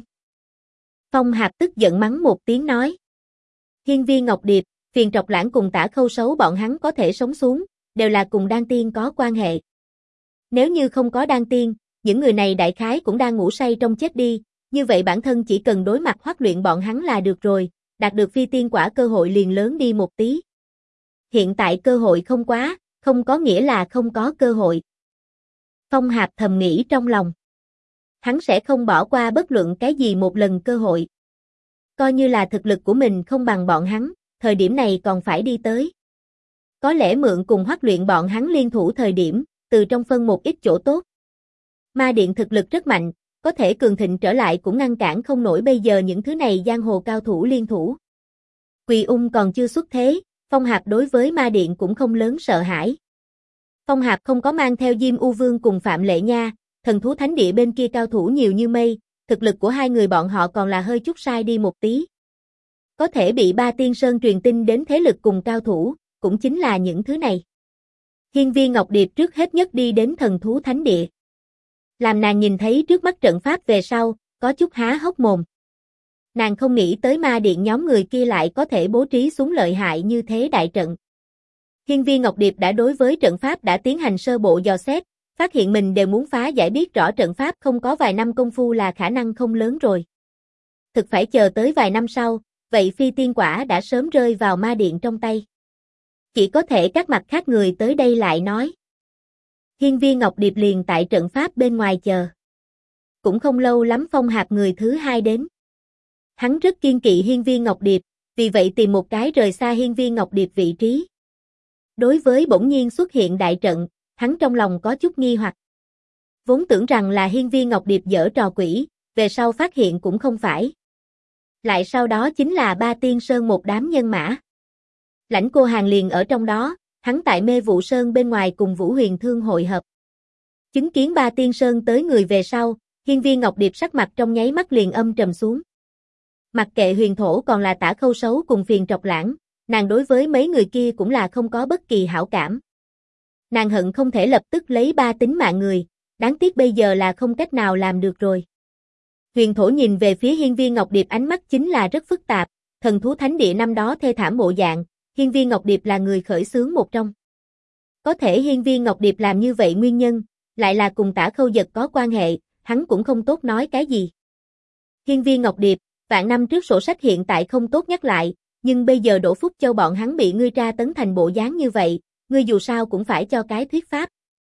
Phong Hạc tức giận mắng một tiếng nói. Hiên Viên Ngọc Điệp, Phiền Trọc Lãng cùng Tả Khâu Sấu bọn hắn có thể sống xuống, đều là cùng đan tiên có quan hệ. Nếu như không có đan tiên, những người này đại khái cũng đang ngủ say trong chết đi, như vậy bản thân chỉ cần đối mặt Hoắc Luyện bọn hắn là được rồi, đạt được phi tiên quả cơ hội liền lớn đi một tí. Hiện tại cơ hội không quá, không có nghĩa là không có cơ hội. Phong Hạc thầm nghĩ trong lòng. Hắn sẽ không bỏ qua bất luận cái gì một lần cơ hội. Coi như là thực lực của mình không bằng bọn hắn, thời điểm này còn phải đi tới. Có lẽ mượn cùng Hoắc Luyện bọn hắn liên thủ thời điểm, từ trong phân một ít chỗ tốt. Ma Điện thực lực rất mạnh, có thể cường thịnh trở lại cũng ngăn cản không nổi bây giờ những thứ này giang hồ cao thủ liên thủ. Quỳ Ung còn chưa xuất thế, Phong Hạc đối với Ma Điện cũng không lớn sợ hãi. Phong Hạc không có mang theo Diêm U Vương cùng Phạm Lệ Nha, thần thú thánh địa bên kia cao thủ nhiều như mây, thực lực của hai người bọn họ còn là hơi chút sai đi một tí. Có thể bị Ba Tiên Sơn truyền tin đến thế lực cùng cao thủ, cũng chính là những thứ này. Hiên Viên Ngọc Điệp trước hết nhất đi đến thần thú thánh địa. Làm nàng nhìn thấy trước mắt trận pháp về sau, có chút há hốc mồm. Nàng không nghĩ tới Ma Điện nhóm người kia lại có thể bố trí xuống lợi hại như thế đại trận. Hiên Viên Ngọc Điệp đã đối với trận pháp đã tiến hành sơ bộ dò xét, phát hiện mình đều muốn phá giải biết rõ trận pháp không có vài năm công phu là khả năng không lớn rồi. Thực phải chờ tới vài năm sau, vậy phi tiên quả đã sớm rơi vào Ma Điện trong tay. Chỉ có thể các mặt khác người tới đây lại nói. Hiên Viên Ngọc Điệp liền tại trận pháp bên ngoài chờ. Cũng không lâu lắm Phong Hạc người thứ hai đến. Hắn rất kiên kỵ Hiên Viên Ngọc Điệp, vì vậy tìm một cái rời xa Hiên Viên Ngọc Điệp vị trí. Đối với bỗng nhiên xuất hiện đại trận, hắn trong lòng có chút nghi hoặc. Vốn tưởng rằng là Hiên Viên Ngọc Điệp giở trò quỷ, về sau phát hiện cũng không phải. Lại sau đó chính là Ba Tiên Sơn một đám nhân mã. Lãnh Cô Hàn liền ở trong đó, hắn tại Mê Vụ Sơn bên ngoài cùng Vũ Huyền Thương hội hợp. Chứng kiến Ba Tiên Sơn tới người về sau, Hiên Viên Ngọc Điệp sắc mặt trong nháy mắt liền âm trầm xuống. Mặc kệ Huyền Thổ còn là Tả Khâu Sấu cùng Phiền Trọc Lãng, nàng đối với mấy người kia cũng là không có bất kỳ hảo cảm. Nàng hận không thể lập tức lấy ba tính mạng người, đáng tiếc bây giờ là không cách nào làm được rồi. Huyền Thổ nhìn về phía Hiên Viên Ngọc Điệp ánh mắt chính là rất phức tạp, thần thú thánh địa năm đó thê thảm bộ dạng, Hiên Viên Ngọc Điệp là người khởi xướng một trong. Có thể Hiên Viên Ngọc Điệp làm như vậy nguyên nhân, lại là cùng Tả Khâu Dật có quan hệ, hắn cũng không tốt nói cái gì. Hiên Viên Ngọc Điệp, vạn năm trước sổ sách hiện tại không tốt nhắc lại, nhưng bây giờ Đỗ Phúc Châu bọn hắn bị ngươi tra tấn thành bộ dáng như vậy, ngươi dù sao cũng phải cho cái thuyết pháp.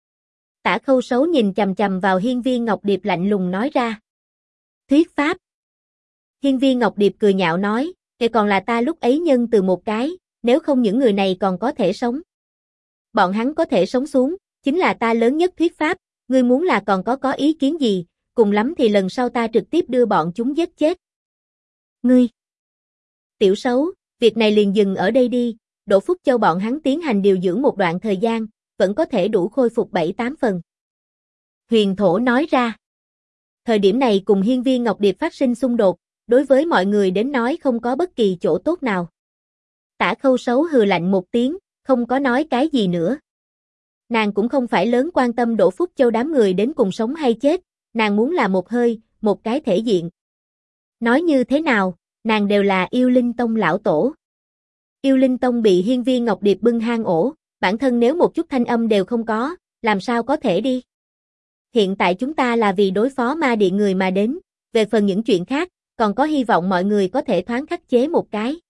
Tả Khâu Sấu nhìn chằm chằm vào Hiên Viên Ngọc Điệp lạnh lùng nói ra. Thuyết pháp. Hiên Viên Ngọc Điệp cười nhạo nói, còn là ta lúc ấy nhân từ một cái, nếu không những người này còn có thể sống. Bọn hắn có thể sống xuống, chính là ta lớn nhất thuyết pháp, ngươi muốn là còn có ý kiến gì, cùng lắm thì lần sau ta trực tiếp đưa bọn chúng giết chết. Ngươi. Tiểu Sấu, việc này liền dừng ở đây đi, Đỗ Phúc Châu bọn hắn tiến hành điều dưỡng một đoạn thời gian, vẫn có thể đủ khôi phục 7-8 phần. Huyền Thổ nói ra. Thời điểm này cùng Hiên Viên Ngọc Điệp phát sinh xung đột, đối với mọi người đến nói không có bất kỳ chỗ tốt nào. Tả Khâu Sấu hừ lạnh một tiếng, không có nói cái gì nữa. Nàng cũng không phải lớn quan tâm Đỗ Phúc Châu đám người đến cùng sống hay chết, nàng muốn là một hơi, một cái thể diện. Nói như thế nào, nàng đều là Yêu Linh Tông lão tổ. Yêu Linh Tông bị Hiên Viên Ngọc Điệp bưng hang ổ, bản thân nếu một chút thanh âm đều không có, làm sao có thể đi. Hiện tại chúng ta là vì đối phó ma điện người mà đến, về phần những chuyện khác, còn có hy vọng mọi người có thể thoáng khắc chế một cái.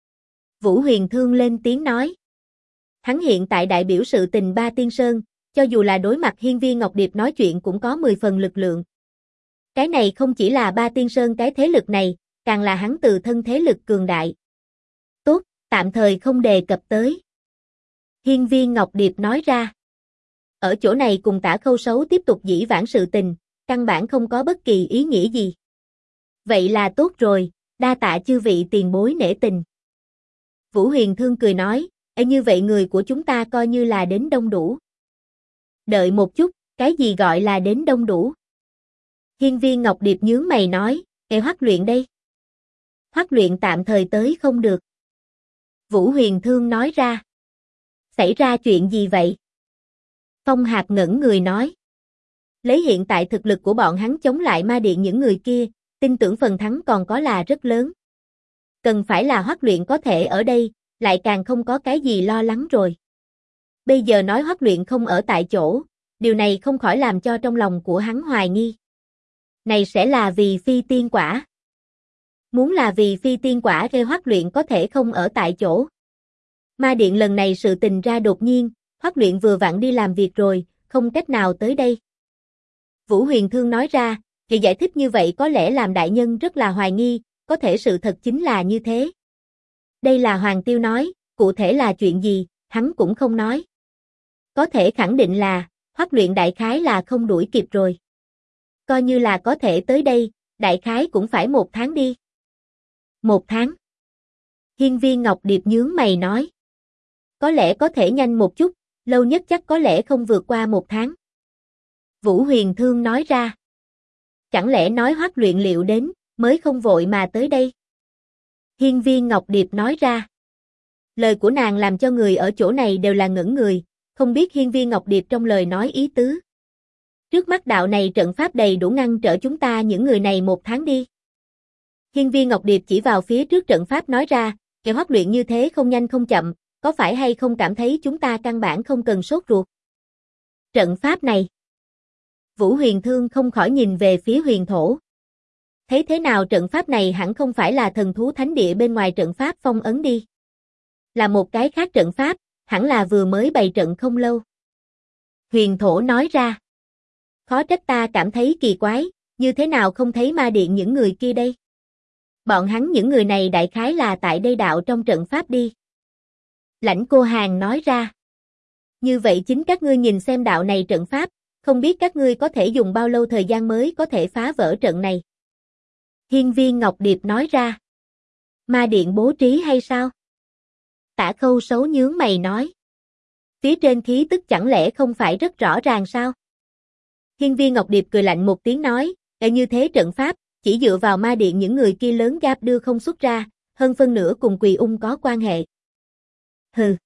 Vũ Huyền Thương lên tiếng nói. Hắn hiện tại đại biểu sự tình Ba Tiên Sơn, cho dù là đối mặt Hiên Viên Ngọc Điệp nói chuyện cũng có 10 phần lực lượng. Cái này không chỉ là Ba Tiên Sơn cái thế lực này, càng là hắn từ thân thế lực cường đại. Tốt, tạm thời không đề cập tới. Hiên Viên Ngọc Điệp nói ra. Ở chỗ này cùng Tả Khâu Sấu tiếp tục dĩ vãng sự tình, căn bản không có bất kỳ ý nghĩa gì. Vậy là tốt rồi, đa tạ chư vị tiền bối nể tình. Vũ Huyền Thương cười nói, như vậy người của chúng ta coi như là đến đông đủ. Đợi một chút, cái gì gọi là đến đông đủ? Hiên Viên Ngọc Điệp nhướng mày nói, Hoắc Luyện đây. Hoắc Luyện tạm thời tới không được. Vũ Huyền Thương nói ra. Xảy ra chuyện gì vậy? Phong Hạp ngẩn người nói. Lấy hiện tại thực lực của bọn hắn chống lại ma điện những người kia, tin tưởng phần thắng còn có là rất lớn. Cần phải là Hoắc Luyện có thể ở đây, lại càng không có cái gì lo lắng rồi. Bây giờ nói Hoắc Luyện không ở tại chỗ, điều này không khỏi làm cho trong lòng của hắn hoài nghi. Này sẽ là vì phi tiên quả. Muốn là vì phi tiên quả gây Hoắc Luyện có thể không ở tại chỗ. Ma điện lần này sự tình ra đột nhiên, Hoắc Luyện vừa vặn đi làm việc rồi, không cách nào tới đây. Vũ Huyền Thương nói ra, thì giải thích như vậy có lẽ làm đại nhân rất là hoài nghi, có thể sự thật chính là như thế. Đây là Hoàng Tiêu nói, cụ thể là chuyện gì, hắn cũng không nói. Có thể khẳng định là, Hoắc Luyện đại khái là không đuổi kịp rồi. Coi như là có thể tới đây, đại khái cũng phải 1 tháng đi. 1 tháng. Hiên Viên Ngọc Điệp nhướng mày nói. Có lẽ có thể nhanh một chút, lâu nhất chắc có lẽ không vượt qua 1 tháng. Vũ Huyền Thương nói ra. Chẳng lẽ nói Hoắc Luyện liệu đến, mới không vội mà tới đây? Hiên Viên Ngọc Điệp nói ra. Lời của nàng làm cho người ở chỗ này đều là ngẩn người, không biết Hiên Viên Ngọc Điệp trong lời nói ý tứ. Trước mắt đạo này trận pháp đầy đủ ngăn trở chúng ta những người này 1 tháng đi. Hiên Viên Ngọc Điệp chỉ vào phía trước trận pháp nói ra, kẻ Hoắc Luyện như thế không nhanh không chậm, có phải hay không cảm thấy chúng ta căn bản không cần sốt ruột? Trận pháp này. Vũ Huyền Thương không khỏi nhìn về phía Huyền Thổ. Thấy thế nào trận pháp này hẳn không phải là thần thú thánh địa bên ngoài trận pháp phong ấn đi. Là một cái khác trận pháp, hẳn là vừa mới bày trận không lâu. Huyền Thổ nói ra. Khó trách ta cảm thấy kỳ quái, như thế nào không thấy ma điện những người kia đây? Bọn hắn những người này đại khái là tại đây đạo trong trận pháp đi. Lãnh Cô Hàn nói ra. Như vậy chính các ngươi nhìn xem đạo này trận pháp, không biết các ngươi có thể dùng bao lâu thời gian mới có thể phá vỡ trận này. Hiên Viên Ngọc Điệp nói ra. Ma điện bố trí hay sao? Tả Khâu Sấu nhướng mày nói. Phía trên khí tức chẳng lẽ không phải rất rõ ràng sao? Hiên Viên Ngọc Điệp cười lạnh một tiếng nói, như thế trận pháp, chỉ dựa vào ma điện những người kia lớn gáp đưa không xuất ra, hơn phân nửa cùng Quỳ Ung có quan hệ. Hừ.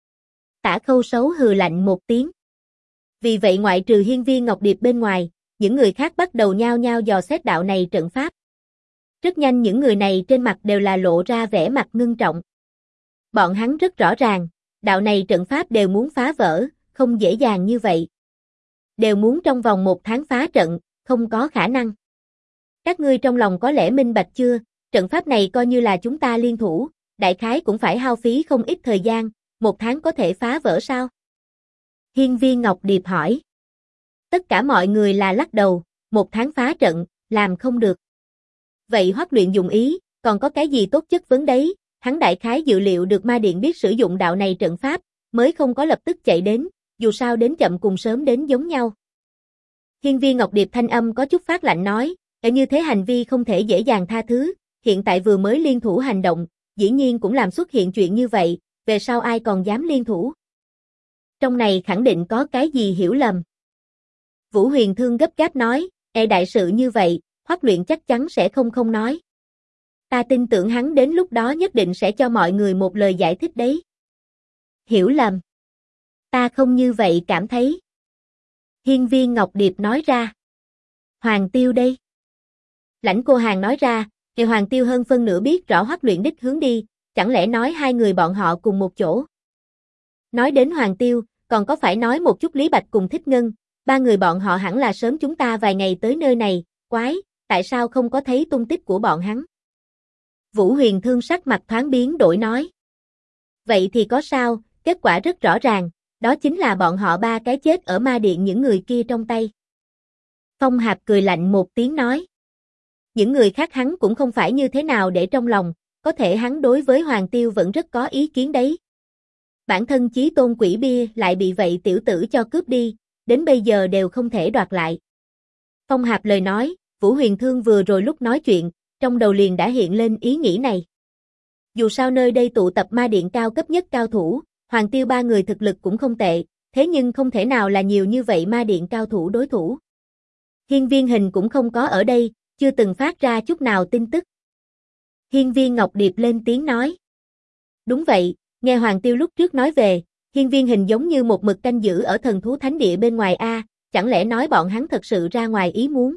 Tả Khâu Sấu hừ lạnh một tiếng. Vì vậy ngoại trừ Hiên Viên Ngọc Điệp bên ngoài, những người khác bắt đầu nhao nhao dò xét đạo này trận pháp. Rất nhanh những người này trên mặt đều là lộ ra vẻ mặt ngưng trọng. Bọn hắn rất rõ ràng, đạo này trận pháp đều muốn phá vỡ, không dễ dàng như vậy. Đều muốn trong vòng 1 tháng phá trận, không có khả năng. Các ngươi trong lòng có lẽ minh bạch chưa, trận pháp này coi như là chúng ta liên thủ, đại khái cũng phải hao phí không ít thời gian, 1 tháng có thể phá vỡ sao? Hiên Viên Ngọc Điệp hỏi. Tất cả mọi người là lắc đầu, 1 tháng phá trận, làm không được. Vậy Hoắc Luyện dùng ý, còn có cái gì tốt chất vấn đấy, hắn đại khái dự liệu được ma điện biết sử dụng đạo này trận pháp, mới không có lập tức chạy đến, dù sao đến chậm cùng sớm đến giống nhau. Hiên Viên Ngọc Điệp thanh âm có chút phát lạnh nói, như thế hành vi không thể dễ dàng tha thứ, hiện tại vừa mới liên thủ hành động, dĩ nhiên cũng làm xuất hiện chuyện như vậy, về sau ai còn dám liên thủ. Trong này khẳng định có cái gì hiểu lầm. Vũ Huyền Thương gấp gáp nói, đại sự như vậy, Hoắc Luyện chắc chắn sẽ không nói. Ta tin tưởng hắn đến lúc đó nhất định sẽ cho mọi người một lời giải thích đấy. Hiểu lầm. Ta không như vậy cảm thấy. Hiên viên Ngọc Điệp nói ra. Hoàng Tiêu đây. Lãnh Cô Hàn nói ra, thì Hoàng Tiêu hơn phân nửa biết rõ Hoắc Luyện đích hướng đi, chẳng lẽ nói hai người bọn họ cùng một chỗ. Nói đến Hoàng Tiêu, còn có phải nói một chút Lý Bạch cùng Thích Ngân, ba người bọn họ hẳn là sớm chúng ta vài ngày tới nơi này, quái, tại sao không có thấy tung tích của bọn hắn. Vũ Huyền Thương sắc mặt thoáng biến đổi nói. Vậy thì có sao, kết quả rất rõ ràng, đó chính là bọn họ ba cái chết ở ma điện những người kia trong tay. Phong Hạp cười lạnh một tiếng nói. Những người khác hắn cũng không phải như thế nào để trong lòng, có thể hắn đối với Hoàng Tiêu vẫn rất có ý kiến đấy. Bản thân chí tôn quỷ bia lại bị vậy tiểu tử cho cướp đi, đến bây giờ đều không thể đoạt lại. Phong Hạp lời nói, Vũ Huyền Thương vừa rồi lúc nói chuyện, trong đầu liền đã hiện lên ý nghĩ này. Dù sao nơi đây tụ tập ma điện cao cấp nhất cao thủ, Hoàng Tiêu ba người thực lực cũng không tệ, thế nhưng không thể nào là nhiều như vậy ma điện cao thủ đối thủ. Hiên viên Hình cũng không có ở đây, chưa từng phát ra chút nào tin tức. Hiên viên Ngọc Điệp lên tiếng nói. Đúng vậy, nghe Hoàng Tiêu lúc trước nói về, Hiên viên Hình giống như một mực canh giữ ở thần thú thánh địa bên ngoài a, chẳng lẽ nói bọn hắn thật sự ra ngoài ý muốn.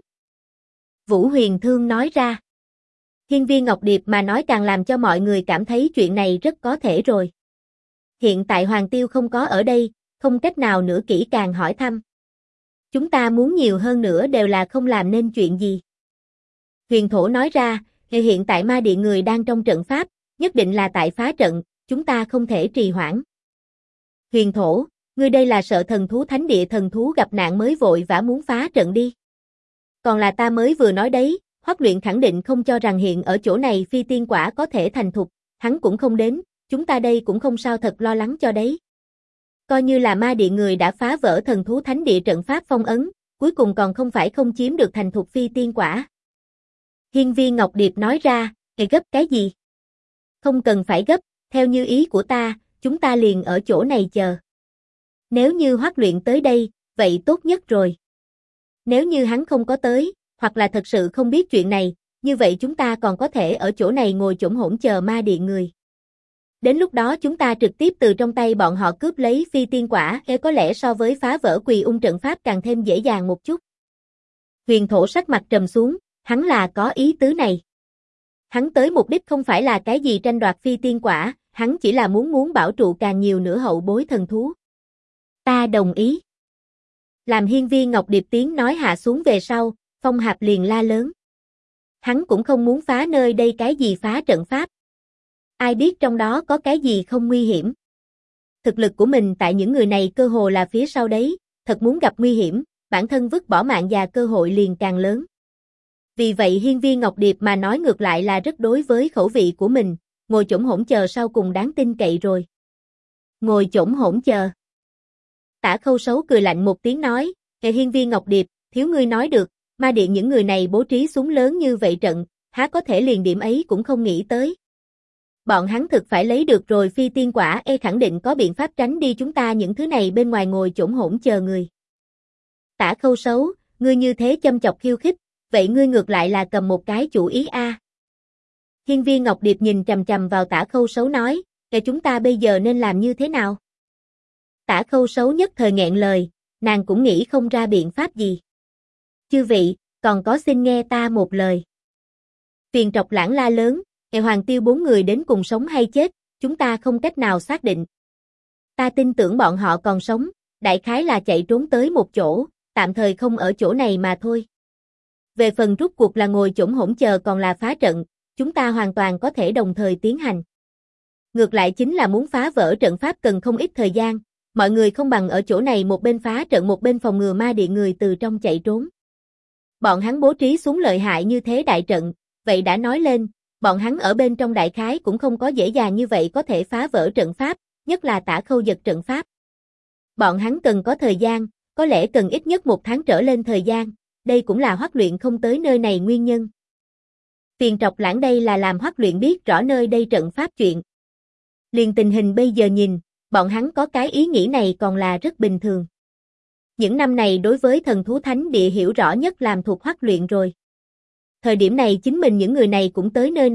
Vũ Huyền Thương nói ra. Hiên viên Ngọc Điệp mà nói càng làm cho mọi người cảm thấy chuyện này rất có thể rồi. Hiện tại Hoàng Tiêu không có ở đây, không cách nào nữa kỹ càng hỏi thăm. Chúng ta muốn nhiều hơn nữa đều là không làm nên chuyện gì. Huyền Thổ nói ra, hiện tại ma điện người đang trong trận pháp, nhất định là tại phá trận, chúng ta không thể trì hoãn. Huyền Thổ, ngươi đây là sợ thần thú thánh địa thần thú gặp nạn mới vội vã muốn phá trận đi. Còn là ta mới vừa nói đấy, Hoắc Luyện khẳng định không cho rằng hiện ở chỗ này phi tiên quả có thể thành thục, hắn cũng không đến, chúng ta đây cũng không sao thật lo lắng cho đấy. Coi như là ma điện người đã phá vỡ thần thú thánh địa trận pháp phong ấn, cuối cùng còn không phải không chiếm được thành thục phi tiên quả. Hiên viên Ngọc Điệp nói ra, gấp cái gì? Không cần phải gấp, theo như ý của ta, chúng ta liền ở chỗ này chờ. Nếu như Hoắc Luyện tới đây, vậy tốt nhất rồi. Nếu như hắn không có tới, hoặc là thật sự không biết chuyện này, như vậy chúng ta còn có thể ở chỗ này ngồi chỗng hỗn chờ ma điện người. Đến lúc đó chúng ta trực tiếp từ trong tay bọn họ cướp lấy phi tiên quả, có lẽ so với phá vỡ Quỳ Ung trận pháp càng thêm dễ dàng một chút. Huyền Thổ sắc mặt trầm xuống, hắn là có ý tứ này. Hắn tới mục đích không phải là cái gì tranh đoạt phi tiên quả, hắn chỉ là muốn bảo trụ càng nhiều nữa hậu bối thần thú. Ta đồng ý. Làm hiên viên Ngọc Điệp tiếng nói hạ xuống về sau, Phong Hạp liền la lớn. Hắn cũng không muốn phá nơi đây cái gì phá trận pháp. Ai biết trong đó có cái gì không nguy hiểm. Thực lực của mình tại những người này cơ hồ là phía sau đấy, thật muốn gặp nguy hiểm, bản thân vứt bỏ mạng già cơ hội liền càng lớn. Vì vậy hiên viên Ngọc Điệp mà nói ngược lại là rất đối với khẩu vị của mình, ngồi chỗng hỗn chờ sau cùng đáng tin cậy rồi. Ngồi chỗng hỗn chờ. Tả Khâu Sấu cười lạnh một tiếng nói, hiên viên Ngọc Điệp, thiếu ngươi nói được, ma điện những người này bố trí súng lớn như vậy trận, há có thể liền điểm ấy cũng không nghĩ tới. Bọn hắn thực phải lấy được rồi phi tiên quả khẳng định có biện pháp tránh đi chúng ta những thứ này bên ngoài ngồi chỗng hỗn chờ người. Tả Khâu Sấu, ngươi như thế châm chọc khiêu khích, vậy ngươi ngược lại là cầm một cái chủ ý a. Hiên viên Ngọc Điệp nhìn chằm chằm vào Tả Khâu Sấu nói, chúng ta bây giờ nên làm như thế nào? Tả Khâu Sấu nhất thời nghẹn lời, nàng cũng nghĩ không ra biện pháp gì. Chư vị, còn có xin nghe ta một lời. Tiền Trọc Lãng la lớn, Hoàng Tiêu 4 người đến cùng sống hay chết, chúng ta không cách nào xác định. Ta tin tưởng bọn họ còn sống, đại khái là chạy trốn tới một chỗ, tạm thời không ở chỗ này mà thôi. Về phần rút cuộc là ngồi chỗng hỗn chờ còn là phá trận, chúng ta hoàn toàn có thể đồng thời tiến hành. Ngược lại chính là muốn phá vỡ trận pháp cần không ít thời gian, mọi người không bằng ở chỗ này một bên phá trận một bên phòng ngừa ma điện người từ trong chạy trốn. Bọn hắn bố trí xuống lợi hại như thế đại trận, vậy đã nói lên, bọn hắn ở bên trong đại khái cũng không có dễ dàng như vậy có thể phá vỡ trận pháp, nhất là Tả Khâu giật trận pháp. Bọn hắn cần có thời gian, có lẽ cần ít nhất 1 tháng trở lên thời gian, đây cũng là Hoắc Luyện không tới nơi này nguyên nhân. Tiền Trọc Lãng đây là làm Hoắc Luyện biết rõ nơi đây trận pháp chuyện. Liền tình hình bây giờ nhìn, bọn hắn có cái ý nghĩ này còn là rất bình thường. Những năm này đối với thần thú thánh địa hiểu rõ nhất làm thuộc Hoắc Luyện rồi. Thời điểm này chính mình những người này cũng tới nơi này,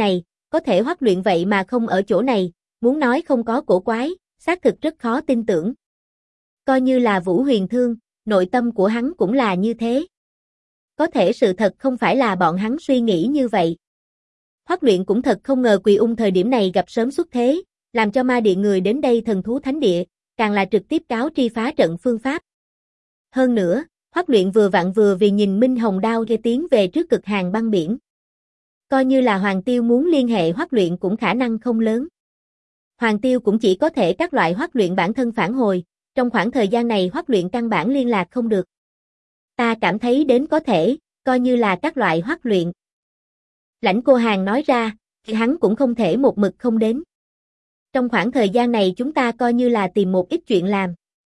có thể Hoắc Luyện vậy mà không ở chỗ này, muốn nói không có cổ quái, xác thực rất khó tin tưởng. Coi như là Vũ Huyền Thương, nội tâm của hắn cũng là như thế. Có thể sự thật không phải là bọn hắn suy nghĩ như vậy. Hoắc Luyện cũng thật không ngờ Quỳ Ung thời điểm này gặp sớm xuất thế, làm cho ma điện người đến đây thần thú thánh địa, càng là trực tiếp cáo tri phá trận phương pháp. Hơn nữa, Hoắc Luyện vừa vặn vừa vì nhìn Minh Hồng Đao kia tiến về trước cực hàng băng biển. Coi như là Hoàng Tiêu muốn liên hệ Hoắc Luyện cũng khả năng không lớn. Hoàng Tiêu cũng chỉ có thể các loại Hoắc Luyện bản thân phản hồi, trong khoảng thời gian này Hoắc Luyện căn bản liên lạc không được. Ta cảm thấy đến có thể, coi như là các loại Hoắc Luyện. Lãnh Cô Hàn nói ra, thì hắn cũng không thể một mực không đến. Trong khoảng thời gian này chúng ta coi như là tìm một ít chuyện làm.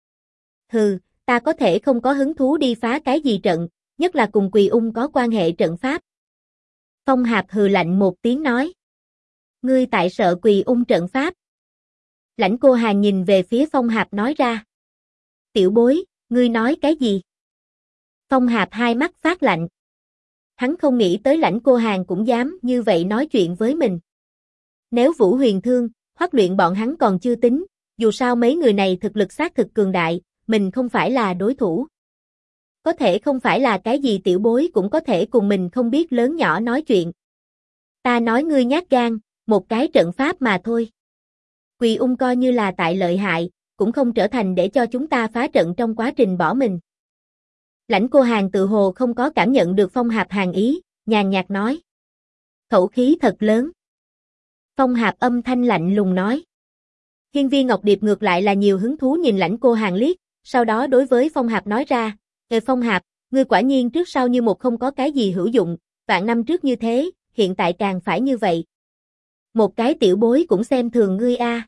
Hừ, ta có thể không có hứng thú đi phá cái gì trận, nhất là cùng Quỳ Ung có quan hệ trận pháp. Phong Hạp hừ lạnh một tiếng nói. Ngươi tại sợ Quỳ Ung trận pháp. Lãnh Cô Hàn nhìn về phía Phong Hạp nói ra. Tiểu bối, ngươi nói cái gì? Phong Hạp hai mắt phát lạnh. Hắn không nghĩ tới Lãnh Cô Hàn cũng dám như vậy nói chuyện với mình. Nếu Vũ Huyền Thương, Hoắc Luyện bọn hắn còn chưa tính, dù sao mấy người này thực lực xác thực cường đại, mình không phải là đối thủ. Có thể không phải là cái gì tiểu bối cũng có thể cùng mình không biết lớn nhỏ nói chuyện. Ta nói ngươi nhát gan, một cái trận pháp mà thôi. Quỳ Ung coi như là tại lợi hại, cũng không trở thành để cho chúng ta phá trận trong quá trình bỏ mình. Lãnh Cô Hàn tự hồ không có cảm nhận được Phong Hạp hàn ý, nhàn nhạt nói. Khẩu khí thật lớn. Phong Hạp âm thanh lạnh lùng nói. Hiên Viên Ngọc Điệp ngược lại là nhiều hứng thú nhìn Lãnh Cô Hàn liếc, sau đó đối với Phong Hạp nói ra, Phong Hạp, ngươi quả nhiên trước sau như một không có cái gì hữu dụng, vạn năm trước như thế, hiện tại càng phải như vậy. Một cái tiểu bối cũng xem thường ngươi a.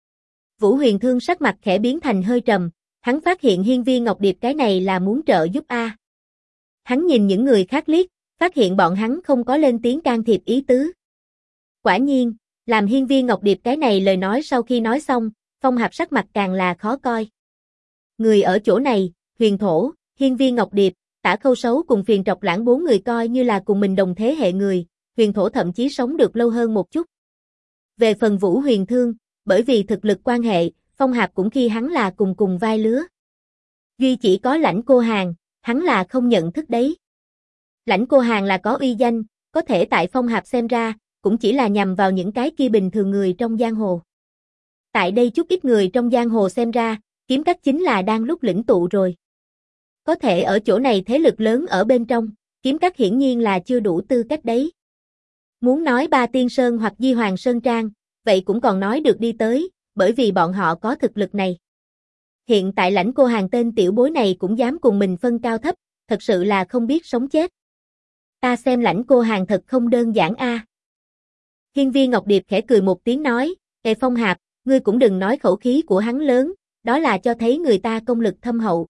Vũ Huyền Thương sắc mặt khẽ biến thành hơi trầm, hắn phát hiện Hiên Viên Ngọc Điệp cái này là muốn trợ giúp a. Hắn nhìn những người khác liếc, phát hiện bọn hắn không có lên tiếng can thiệp ý tứ. Quả nhiên, làm Hiên Viên Ngọc Điệp cái này lời nói sau khi nói xong, Phong Hạp sắc mặt càng là khó coi. Người ở chỗ này, Huyền Thổ, Hiên Viên Ngọc Điệp, Tả Khâu Sấu cùng Phiền Trọc Lãng bốn người coi như là cùng mình đồng thế hệ người, Huyền Thổ thậm chí sống được lâu hơn một chút. Về phần Vũ Huyền Thương, bởi vì thực lực quan hệ, Phong Hạp cũng khi hắn là cùng vai lứa. Duy chỉ có Lãnh Cô Hàn, hắn là không nhận thức đấy. Lãnh Cô Hàn là có uy danh, có thể tại Phong Hạp xem ra, cũng chỉ là nhằm vào những cái kia bình thường người trong giang hồ. Tại đây chút ít người trong giang hồ xem ra, Kiếm Các chính là đang lúc lĩnh tụ rồi. Có thể ở chỗ này thế lực lớn ở bên trong, Kiếm Các hiển nhiên là chưa đủ tư cách đấy. Muốn nói Ba Tiên Sơn hoặc Di Hoàng Sơn Trang, vậy cũng còn nói được đi tới, bởi vì bọn họ có thực lực này. Hiện tại Lãnh Cô Hàn tên tiểu bối này cũng dám cùng mình phân cao thấp, thật sự là không biết sống chết. Ta xem Lãnh Cô Hàn thật không đơn giản a. Hiên Viên Ngọc Điệp khẽ cười một tiếng nói, Phong Hạp, ngươi cũng đừng nói khẩu khí của hắn lớn, đó là cho thấy người ta công lực thâm hậu.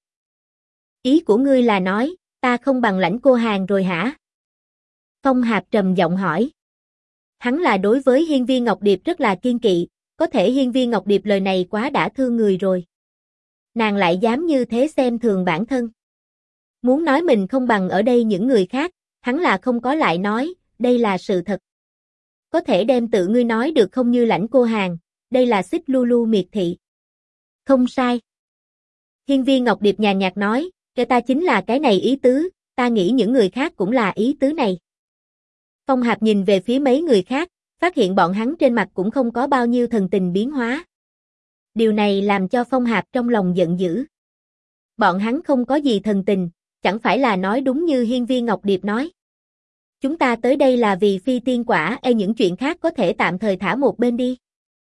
Ý của ngươi là nói, ta không bằng Lãnh Cô Hàn rồi hả? Phong Hạp trầm giọng hỏi. Hắn là đối với Hiên Viên Ngọc Điệp rất là kiên kỵ, có thể Hiên Viên Ngọc Điệp lời này quá đã thương người rồi. Nàng lại dám như thế xem thường bản thân. Muốn nói mình không bằng ở đây những người khác, hắn là không có lại nói, đây là sự thật. Có thể đem tự ngươi nói được không như Lãnh Cô Hàn, đây là xích lu lu miệt thị. Không sai. Hiên Viên Ngọc Điệp nhàn nhạt nói, cho ta chính là cái này ý tứ, ta nghĩ những người khác cũng là ý tứ này. Phong Hạp nhìn về phía mấy người khác, phát hiện bọn hắn trên mặt cũng không có bao nhiêu thần tình biến hóa. Điều này làm cho Phong Hạp trong lòng giận dữ. Bọn hắn không có gì thần tình, chẳng phải là nói đúng như Hiên Viên Ngọc Điệp nói. Chúng ta tới đây là vì phi tiên quả, những chuyện khác có thể tạm thời thả một bên đi.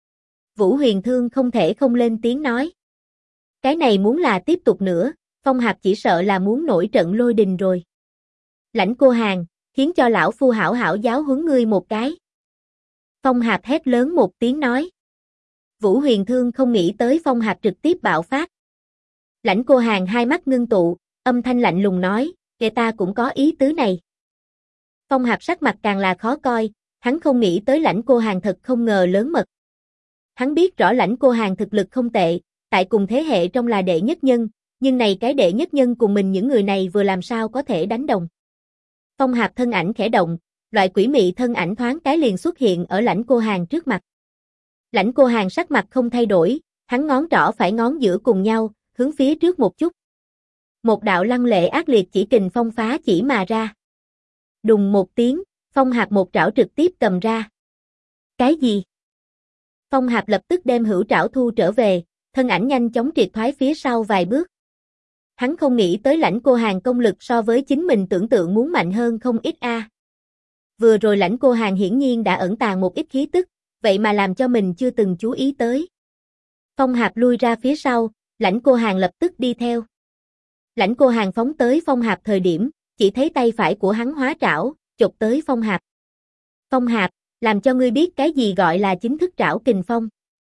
Vũ Huyền Thương không thể không lên tiếng nói. Cái này muốn là tiếp tục nữa, Phong Hạp chỉ sợ là muốn nổi trận lôi đình rồi. Lãnh Cô Hàn, khiến cho lão phu hảo hảo giáo huấn ngươi một cái. Phong Hạp hét lớn một tiếng nói. Vũ Huyền Thương không nghĩ tới Phong Hạp trực tiếp bạo phát. Lãnh Cô Hàn hai mắt ngưng tụ, âm thanh lạnh lùng nói, kẻ ta cũng có ý tứ này. Phong Hạp sắc mặt càng là khó coi, hắn không nghĩ tới Lãnh Cô Hàn thật không ngờ lớn mật. Hắn biết rõ Lãnh Cô Hàn thực lực không tệ, tại cùng thế hệ trong là đệ nhất nhân, nhưng này cái đệ nhất nhân cùng mình những người này vừa làm sao có thể đánh đồng. Phong Hạp thân ảnh khẽ động, loại quỷ mị thân ảnh thoáng cái liền xuất hiện ở Lãnh Cô Hàn trước mặt. Lãnh Cô Hàn sắc mặt không thay đổi, hắn ngón trỏ phải ngón giữa cùng nhau, hướng phía trước một chút. Một đạo lăng lệ ác liệt chỉ kình phong phá chỉ mà ra. Đùng một tiếng, Phong Hạp một trảo trực tiếp cầm ra. Cái gì? Phong Hạp lập tức đem hữu trảo thu trở về, thân ảnh nhanh chóng triệt thoái phía sau vài bước. Hắn không nghĩ tới Lãnh Cô Hàn công lực so với chính mình tưởng tượng muốn mạnh hơn không ít a. Vừa rồi Lãnh Cô Hàn hiển nhiên đã ẩn tàng một ít khí tức, vậy mà làm cho mình chưa từng chú ý tới. Phong Hạp lui ra phía sau, Lãnh Cô Hàn lập tức đi theo. Lãnh Cô Hàn phóng tới Phong Hạp thời điểm, chỉ thấy tay phải của hắn hóa trảo, chộp tới Phong Hạp. Phong Hạp, làm cho ngươi biết cái gì gọi là chính thức trảo kình phong.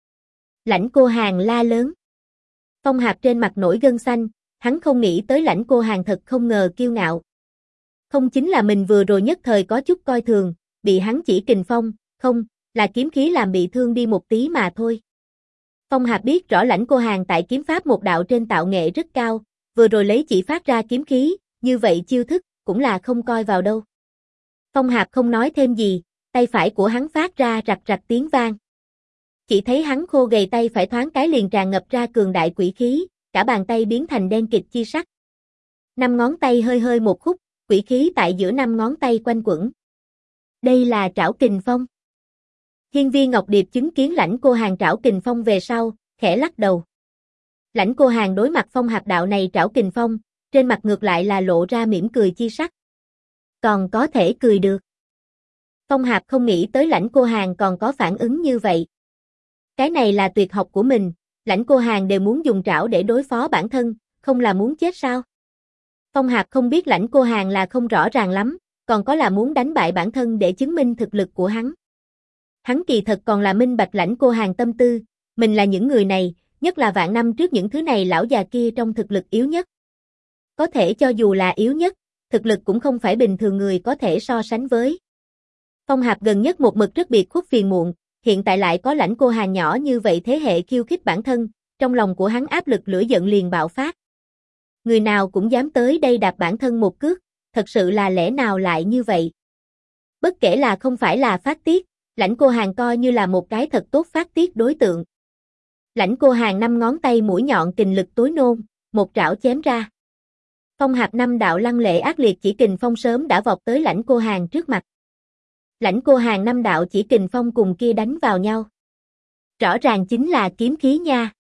Lãnh Cô Hàn la lớn. Phong Hạp trên mặt nổi gân xanh, hắn không nghĩ tới Lãnh Cô Hàn thật không ngờ kiêu ngạo. Không chính là mình vừa rồi nhất thời có chút coi thường, bị hắn chỉ kình phong, không, là kiếm khí làm bị thương đi một tí mà thôi. Phong Hạp biết rõ Lãnh Cô Hàn tại kiếm pháp một đạo trên tạo nghệ rất cao, vừa rồi lấy chỉ phát ra kiếm khí, như vậy chiêu thức, cũng là không coi vào đâu. Phong Hạp không nói thêm gì, tay phải của hắn phát ra rạch rạch tiếng vang. Chỉ thấy hắn khô gầy tay phải thoáng cái liền tràn ngập ra cường đại quỷ khí, cả bàn tay biến thành đen kịt chi sắc. 5 ngón tay hơi hơi một khúc, quỷ khí tại giữa 5 ngón tay quanh quẩn. Đây là trảo kình phong. Hiên Viên Ngọc Điệp chứng kiến Lãnh Cô Hàn trảo kình phong về sau, khẽ lắc đầu. Lãnh Cô Hàn đối mặt Phong Hạp đạo này trảo kình phong, trên mặt ngược lại là lộ ra mỉm cười chi sắc. Còn có thể cười được. Phong Hạp không nghĩ tới Lãnh Cô Hàn còn có phản ứng như vậy. Cái này là tuyệt học của mình, Lãnh Cô Hàn đều muốn dùng trảo để đối phó bản thân, không là muốn chết sao? Phong Hạp không biết Lãnh Cô Hàn là không rõ ràng lắm, còn có là muốn đánh bại bản thân để chứng minh thực lực của hắn. Hắn kỳ thật còn là minh bạch Lãnh Cô Hàn tâm tư, mình là những người này, nhất là vạn năm trước những thứ này lão già kia trong thực lực yếu nhất. Có thể cho dù là yếu nhất, thực lực cũng không phải bình thường người có thể so sánh với. Phong Hạp gần nhất một mực rất biệt khuất phiền muộn, hiện tại lại có Lãnh Cô Hàn nhỏ như vậy thế hệ khiêu khích bản thân, trong lòng của hắn áp lực lửa giận liền bạo phát. Người nào cũng dám tới đây đạp bản thân một cước, thật sự là lẽ nào lại như vậy? Bất kể là không phải là phát tiết, Lãnh Cô Hàn coi như là một cái thật tốt phát tiết đối tượng. Lãnh Cô Hàn 5 ngón tay mũi nhọn kình lực tối nôn, một trảo chém ra. Phong Hạp 5 đạo lăng lệ ác liệt chỉ kình phong sớm đã vọt tới Lãnh Cô Hàn trước mặt. Lãnh Cô Hàn 5 đạo chỉ kình phong cùng kia đánh vào nhau. Rõ ràng chính là kiếm khí nha.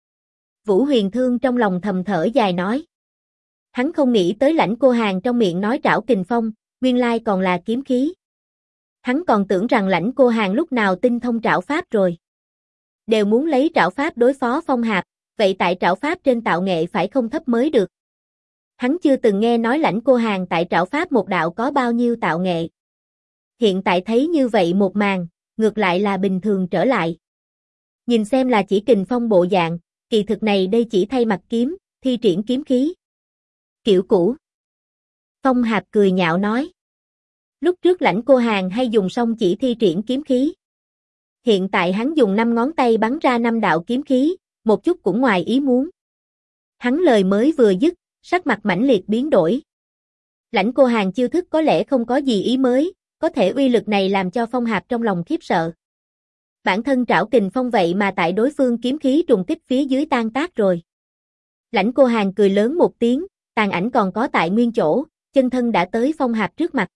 Vũ Huyền Thương trong lòng thầm thở dài nói. Hắn không nghĩ tới Lãnh Cô Hàn trong miệng nói trảo kình phong, nguyên lai còn là kiếm khí. Hắn còn tưởng rằng Lãnh Cô Hàn lúc nào tinh thông trảo pháp rồi. Đều muốn lấy trảo pháp đối phó Phong Hạp, vậy tại trảo pháp trên tạo nghệ phải không thấp mới được. Hắn chưa từng nghe nói Lãnh Cô Hàn tại trảo pháp một đạo có bao nhiêu tạo nghệ. Hiện tại thấy như vậy một màn, ngược lại là bình thường trở lại. Nhìn xem là chỉ kình phong bộ dạng, kỳ thực này đây chỉ thay mặt kiếm, thi triển kiếm khí. Kiểu cũ. Phong Hạp cười nhạo nói. Lúc trước Lãnh Cô Hàn hay dùng song chỉ thi triển kiếm khí. Hiện tại hắn dùng 5 ngón tay bắn ra 5 đạo kiếm khí, một chút cũng ngoài ý muốn. Hắn lời mới vừa dứt, sắc mặt mãnh liệt biến đổi. Lãnh Cô Hàn chiêu thức có lẽ không có gì ý mới, có thể uy lực này làm cho Phong Hạp trong lòng khiếp sợ. Bản thân trảo kình phong vậy mà tại đối phương kiếm khí trùng kích phía dưới tan tác rồi. Lãnh Cô Hàn cười lớn một tiếng, tàn ảnh còn có tại nguyên chỗ, chân thân đã tới Phong Hạp trước mặt.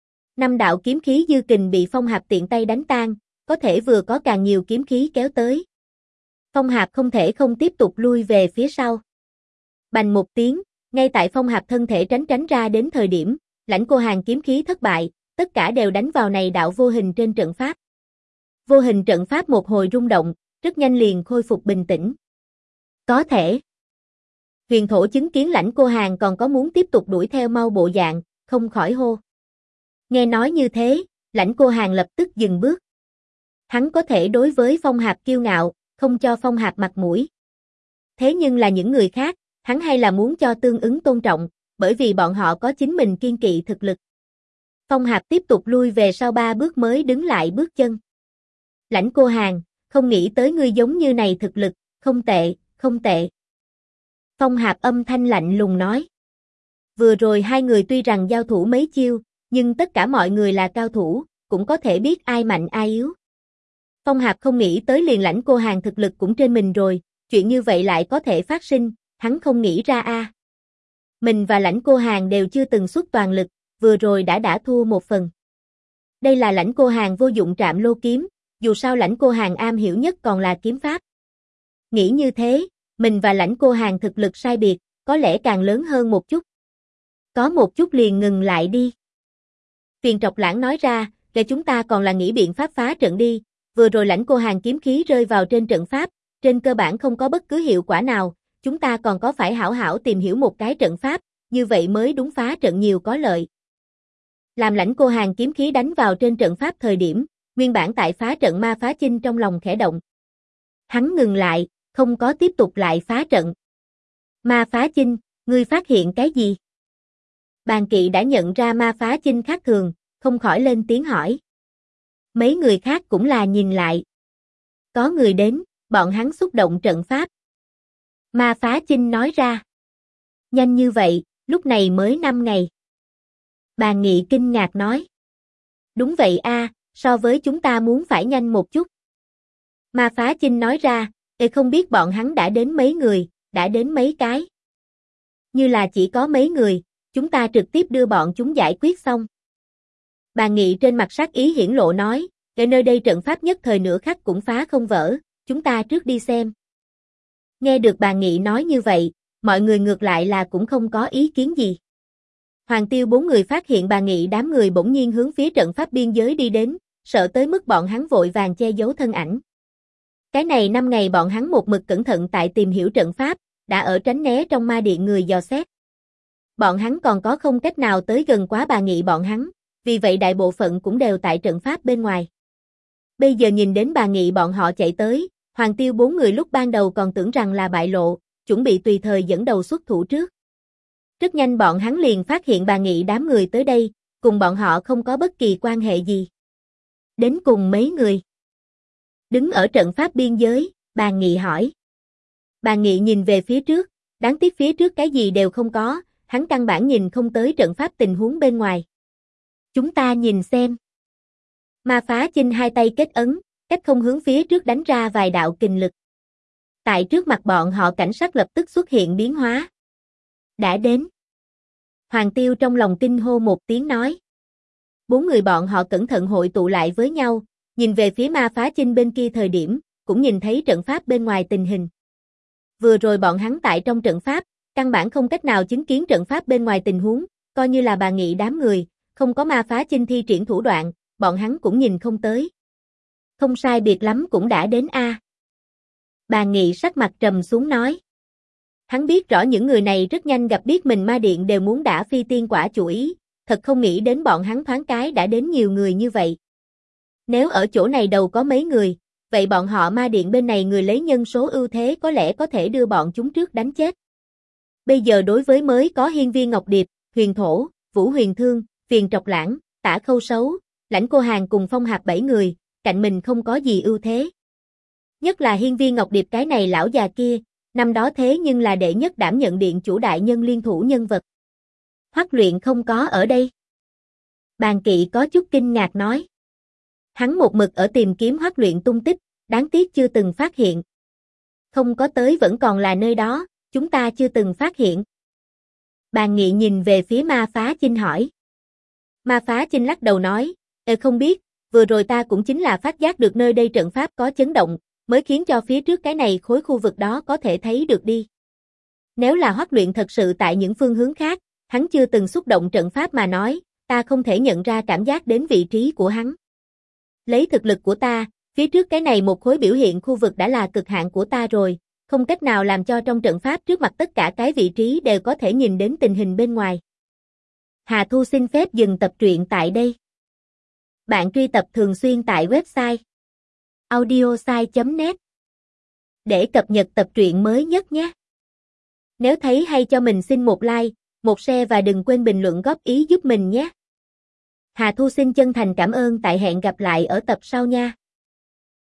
5 đạo kiếm khí dư kình bị Phong Hạp tiện tay đánh tan, có thể vừa có càng nhiều kiếm khí kéo tới. Phong Hạp không thể không tiếp tục lui về phía sau. Bành một tiếng, ngay tại Phong Hạp thân thể tránh ra đến thời điểm, Lãnh Cô Hàn kiếm khí thất bại, tất cả đều đánh vào này đạo vô hình trên trận pháp. Vô hình trận pháp một hồi rung động, rất nhanh liền khôi phục bình tĩnh. Có thể. Huyền Thổ chứng kiến Lãnh Cô Hàn còn có muốn tiếp tục đuổi theo mau bộ dạng, không khỏi hô. Nghe nói như thế, Lãnh Cô Hàn lập tức dừng bước. Hắn có thể đối với Phong Hạp kiêu ngạo, không cho Phong Hạp mặt mũi. Thế nhưng là những người khác, hắn hay là muốn cho tương ứng tôn trọng, bởi vì bọn họ có chính mình kiên kỵ thực lực. Phong Hạp tiếp tục lui về sau 3 bước mới đứng lại bước chân. Lãnh Cô Hàn, không nghĩ tới ngươi giống như này thực lực, không tệ, không tệ. Phong Hạp âm thanh lạnh lùng nói. Vừa rồi hai người tuy rằng giao thủ mấy chiêu, Nhưng tất cả mọi người là cao thủ, cũng có thể biết ai mạnh ai yếu. Phong Hạp không nghĩ tới liền Lãnh Cô Hàn thực lực cũng trên mình rồi, chuyện như vậy lại có thể phát sinh, hắn không nghĩ ra a. Mình và Lãnh Cô Hàn đều chưa từng xuất toàn lực, vừa rồi đã thua một phần. Đây là Lãnh Cô Hàn vô dụng Trạm Lô kiếm, dù sao Lãnh Cô Hàn am hiểu nhất còn là kiếm pháp. Nghĩ như thế, mình và Lãnh Cô Hàn thực lực sai biệt, có lẽ càng lớn hơn một chút. Có một chút liền ngừng lại đi. Phiền Trọc Lãng nói ra, để chúng ta còn là nghĩ biện pháp phá trận đi, vừa rồi Lãnh Cô Hàn kiếm khí rơi vào trên trận pháp, trên cơ bản không có bất cứ hiệu quả nào, chúng ta còn có phải hảo hảo tìm hiểu một cái trận pháp, như vậy mới đúng phá trận nhiều có lợi. Làm Lãnh Cô Hàn kiếm khí đánh vào trên trận pháp thời điểm, nguyên bản tại phá trận Ma Phá Chinh trong lòng khẽ động. Hắn ngừng lại, không có tiếp tục lại phá trận. Ma Phá Chinh, ngươi phát hiện cái gì? Bàn Kỵ đã nhận ra Ma Phá Chinh khác thường, không khỏi lên tiếng hỏi. Mấy người khác cũng là nhìn lại. Có người đến, bọn hắn xúc động trận pháp. Ma Phá Chinh nói ra. Nhanh như vậy, lúc này mới 5 ngày. Bàn Nghị kinh ngạc nói. Đúng vậy a, so với chúng ta muốn phải nhanh một chút. Ma Phá Chinh nói ra, không biết bọn hắn đã đến mấy người, đã đến mấy cái. Như là chỉ có mấy người, chúng ta trực tiếp đưa bọn chúng giải quyết xong. Bàn Nghị trên mặt sát ý hiển lộ nói, ở nơi đây trận pháp nhất thời nửa khắc cũng phá không vỡ, chúng ta trước đi xem. Nghe được Bàn Nghị nói như vậy, mọi người ngược lại là cũng không có ý kiến gì. Hoàng Tiêu 4 người phát hiện Bàn Nghị đám người bỗng nhiên hướng phía trận pháp biên giới đi đến, sợ tới mức bọn hắn vội vàng che giấu thân ảnh. Cái này 5 ngày bọn hắn một mực cẩn thận tại tìm hiểu trận pháp, đã ở tránh né trong ma điện người dò xét. Bọn hắn còn có không cách nào tới gần quá Bàn Nghị bọn hắn, vì vậy đại bộ phận cũng đều tại trận pháp bên ngoài. Bây giờ nhìn đến Bàn Nghị bọn họ chạy tới, Hoàng Tiêu 4 người lúc ban đầu còn tưởng rằng là bại lộ, chuẩn bị tùy thời dẫn đầu xuất thủ trước. Rất nhanh bọn hắn liền phát hiện Bàn Nghị đám người tới đây, cùng bọn họ không có bất kỳ quan hệ gì. Đến cùng mấy người? Đứng ở trận pháp biên giới, Bàn Nghị hỏi. Bàn Nghị nhìn về phía trước, đáng tiếc phía trước cái gì đều không có, hắn căn bản nhìn không tới trận pháp tình huống bên ngoài. Chúng ta nhìn xem. Ma Phá Chinh hai tay kết ấn, cách không hướng phía trước đánh ra vài đạo kình lực. Tại trước mặt bọn họ cảnh sắc lập tức xuất hiện biến hóa. Đã đến. Hoàng Tiêu trong lòng kinh hô một tiếng nói. 4 người bọn họ cẩn thận hội tụ lại với nhau, nhìn về phía Ma Phá Chinh bên kia thời điểm, cũng nhìn thấy trận pháp bên ngoài tình hình. Vừa rồi bọn hắn tại trong trận pháp, căn bản không cách nào chứng kiến trận pháp bên ngoài tình huống, coi như là Bàn Nghị đám người, không có Ma Phá Chinh thi triển thủ đoạn, bọn hắn cũng nhìn không tới. Không sai biệt lắm cũng đã đến a. Bàn Nghị sắc mặt trầm xuống nói. Hắn biết rõ những người này rất nhanh gặp biết mình ma điện đều muốn đả phi tiên quả chủ ý, thật không nghĩ đến bọn hắn thoáng cái đã đến nhiều người như vậy. Nếu ở chỗ này đầu có mấy người, vậy bọn họ ma điện bên này người lấy nhân số ưu thế có lẽ có thể đưa bọn chúng trước đánh chết. Bây giờ đối với mới có Hiên Viên Ngọc Điệp, Huyền Thổ, Vũ Huyền Thương, Phiền Trọc Lãng, Tả Khâu Sấu, Lãnh Cô Hàn cùng Phong Hạp 7 người, cạnh mình không có gì ưu thế. Nhất là Hiên Viên Ngọc Điệp cái này lão già kia, năm đó thế nhưng là đệ nhất đảm nhận điện chủ đại nhân liên thủ nhân vật. Hoắc Luyện không có ở đây. Bàn Kỵ có chút kinh ngạc nói. Hắn một mực ở tìm kiếm Hoắc Luyện tung tích, đáng tiếc chưa từng phát hiện. Không có tới vẫn còn là nơi đó, chúng ta chưa từng phát hiện. Bàn Nghị nhìn về phía Ma Phá Chinh hỏi. Ma Phá Chinh lắc đầu nói, không biết, vừa rồi ta cũng chính là phát giác được nơi đây trận pháp có chấn động, mới khiến cho phía trước cái này khối khu vực đó có thể thấy được đi. Nếu là Hoắc Luyện thật sự tại những phương hướng khác, hắn chưa từng xúc động trận pháp mà nói, ta không thể nhận ra cảm giác đến vị trí của hắn. Lấy thực lực của ta, phía trước cái này một khối biểu hiện khu vực đã là cực hạn của ta rồi, không cách nào làm cho trong trận pháp trước mặt tất cả cái vị trí đều có thể nhìn đến tình hình bên ngoài. Hà Thu xin phép dừng tập truyện tại đây. Bạn truy tập thường xuyên tại website audiosai.net để cập nhật tập truyện mới nhất nhé. Nếu thấy hay cho mình xin một like, một share và đừng quên bình luận góp ý giúp mình nhé. Hà Thu xin chân thành cảm ơn, tại hẹn gặp lại ở tập sau nha.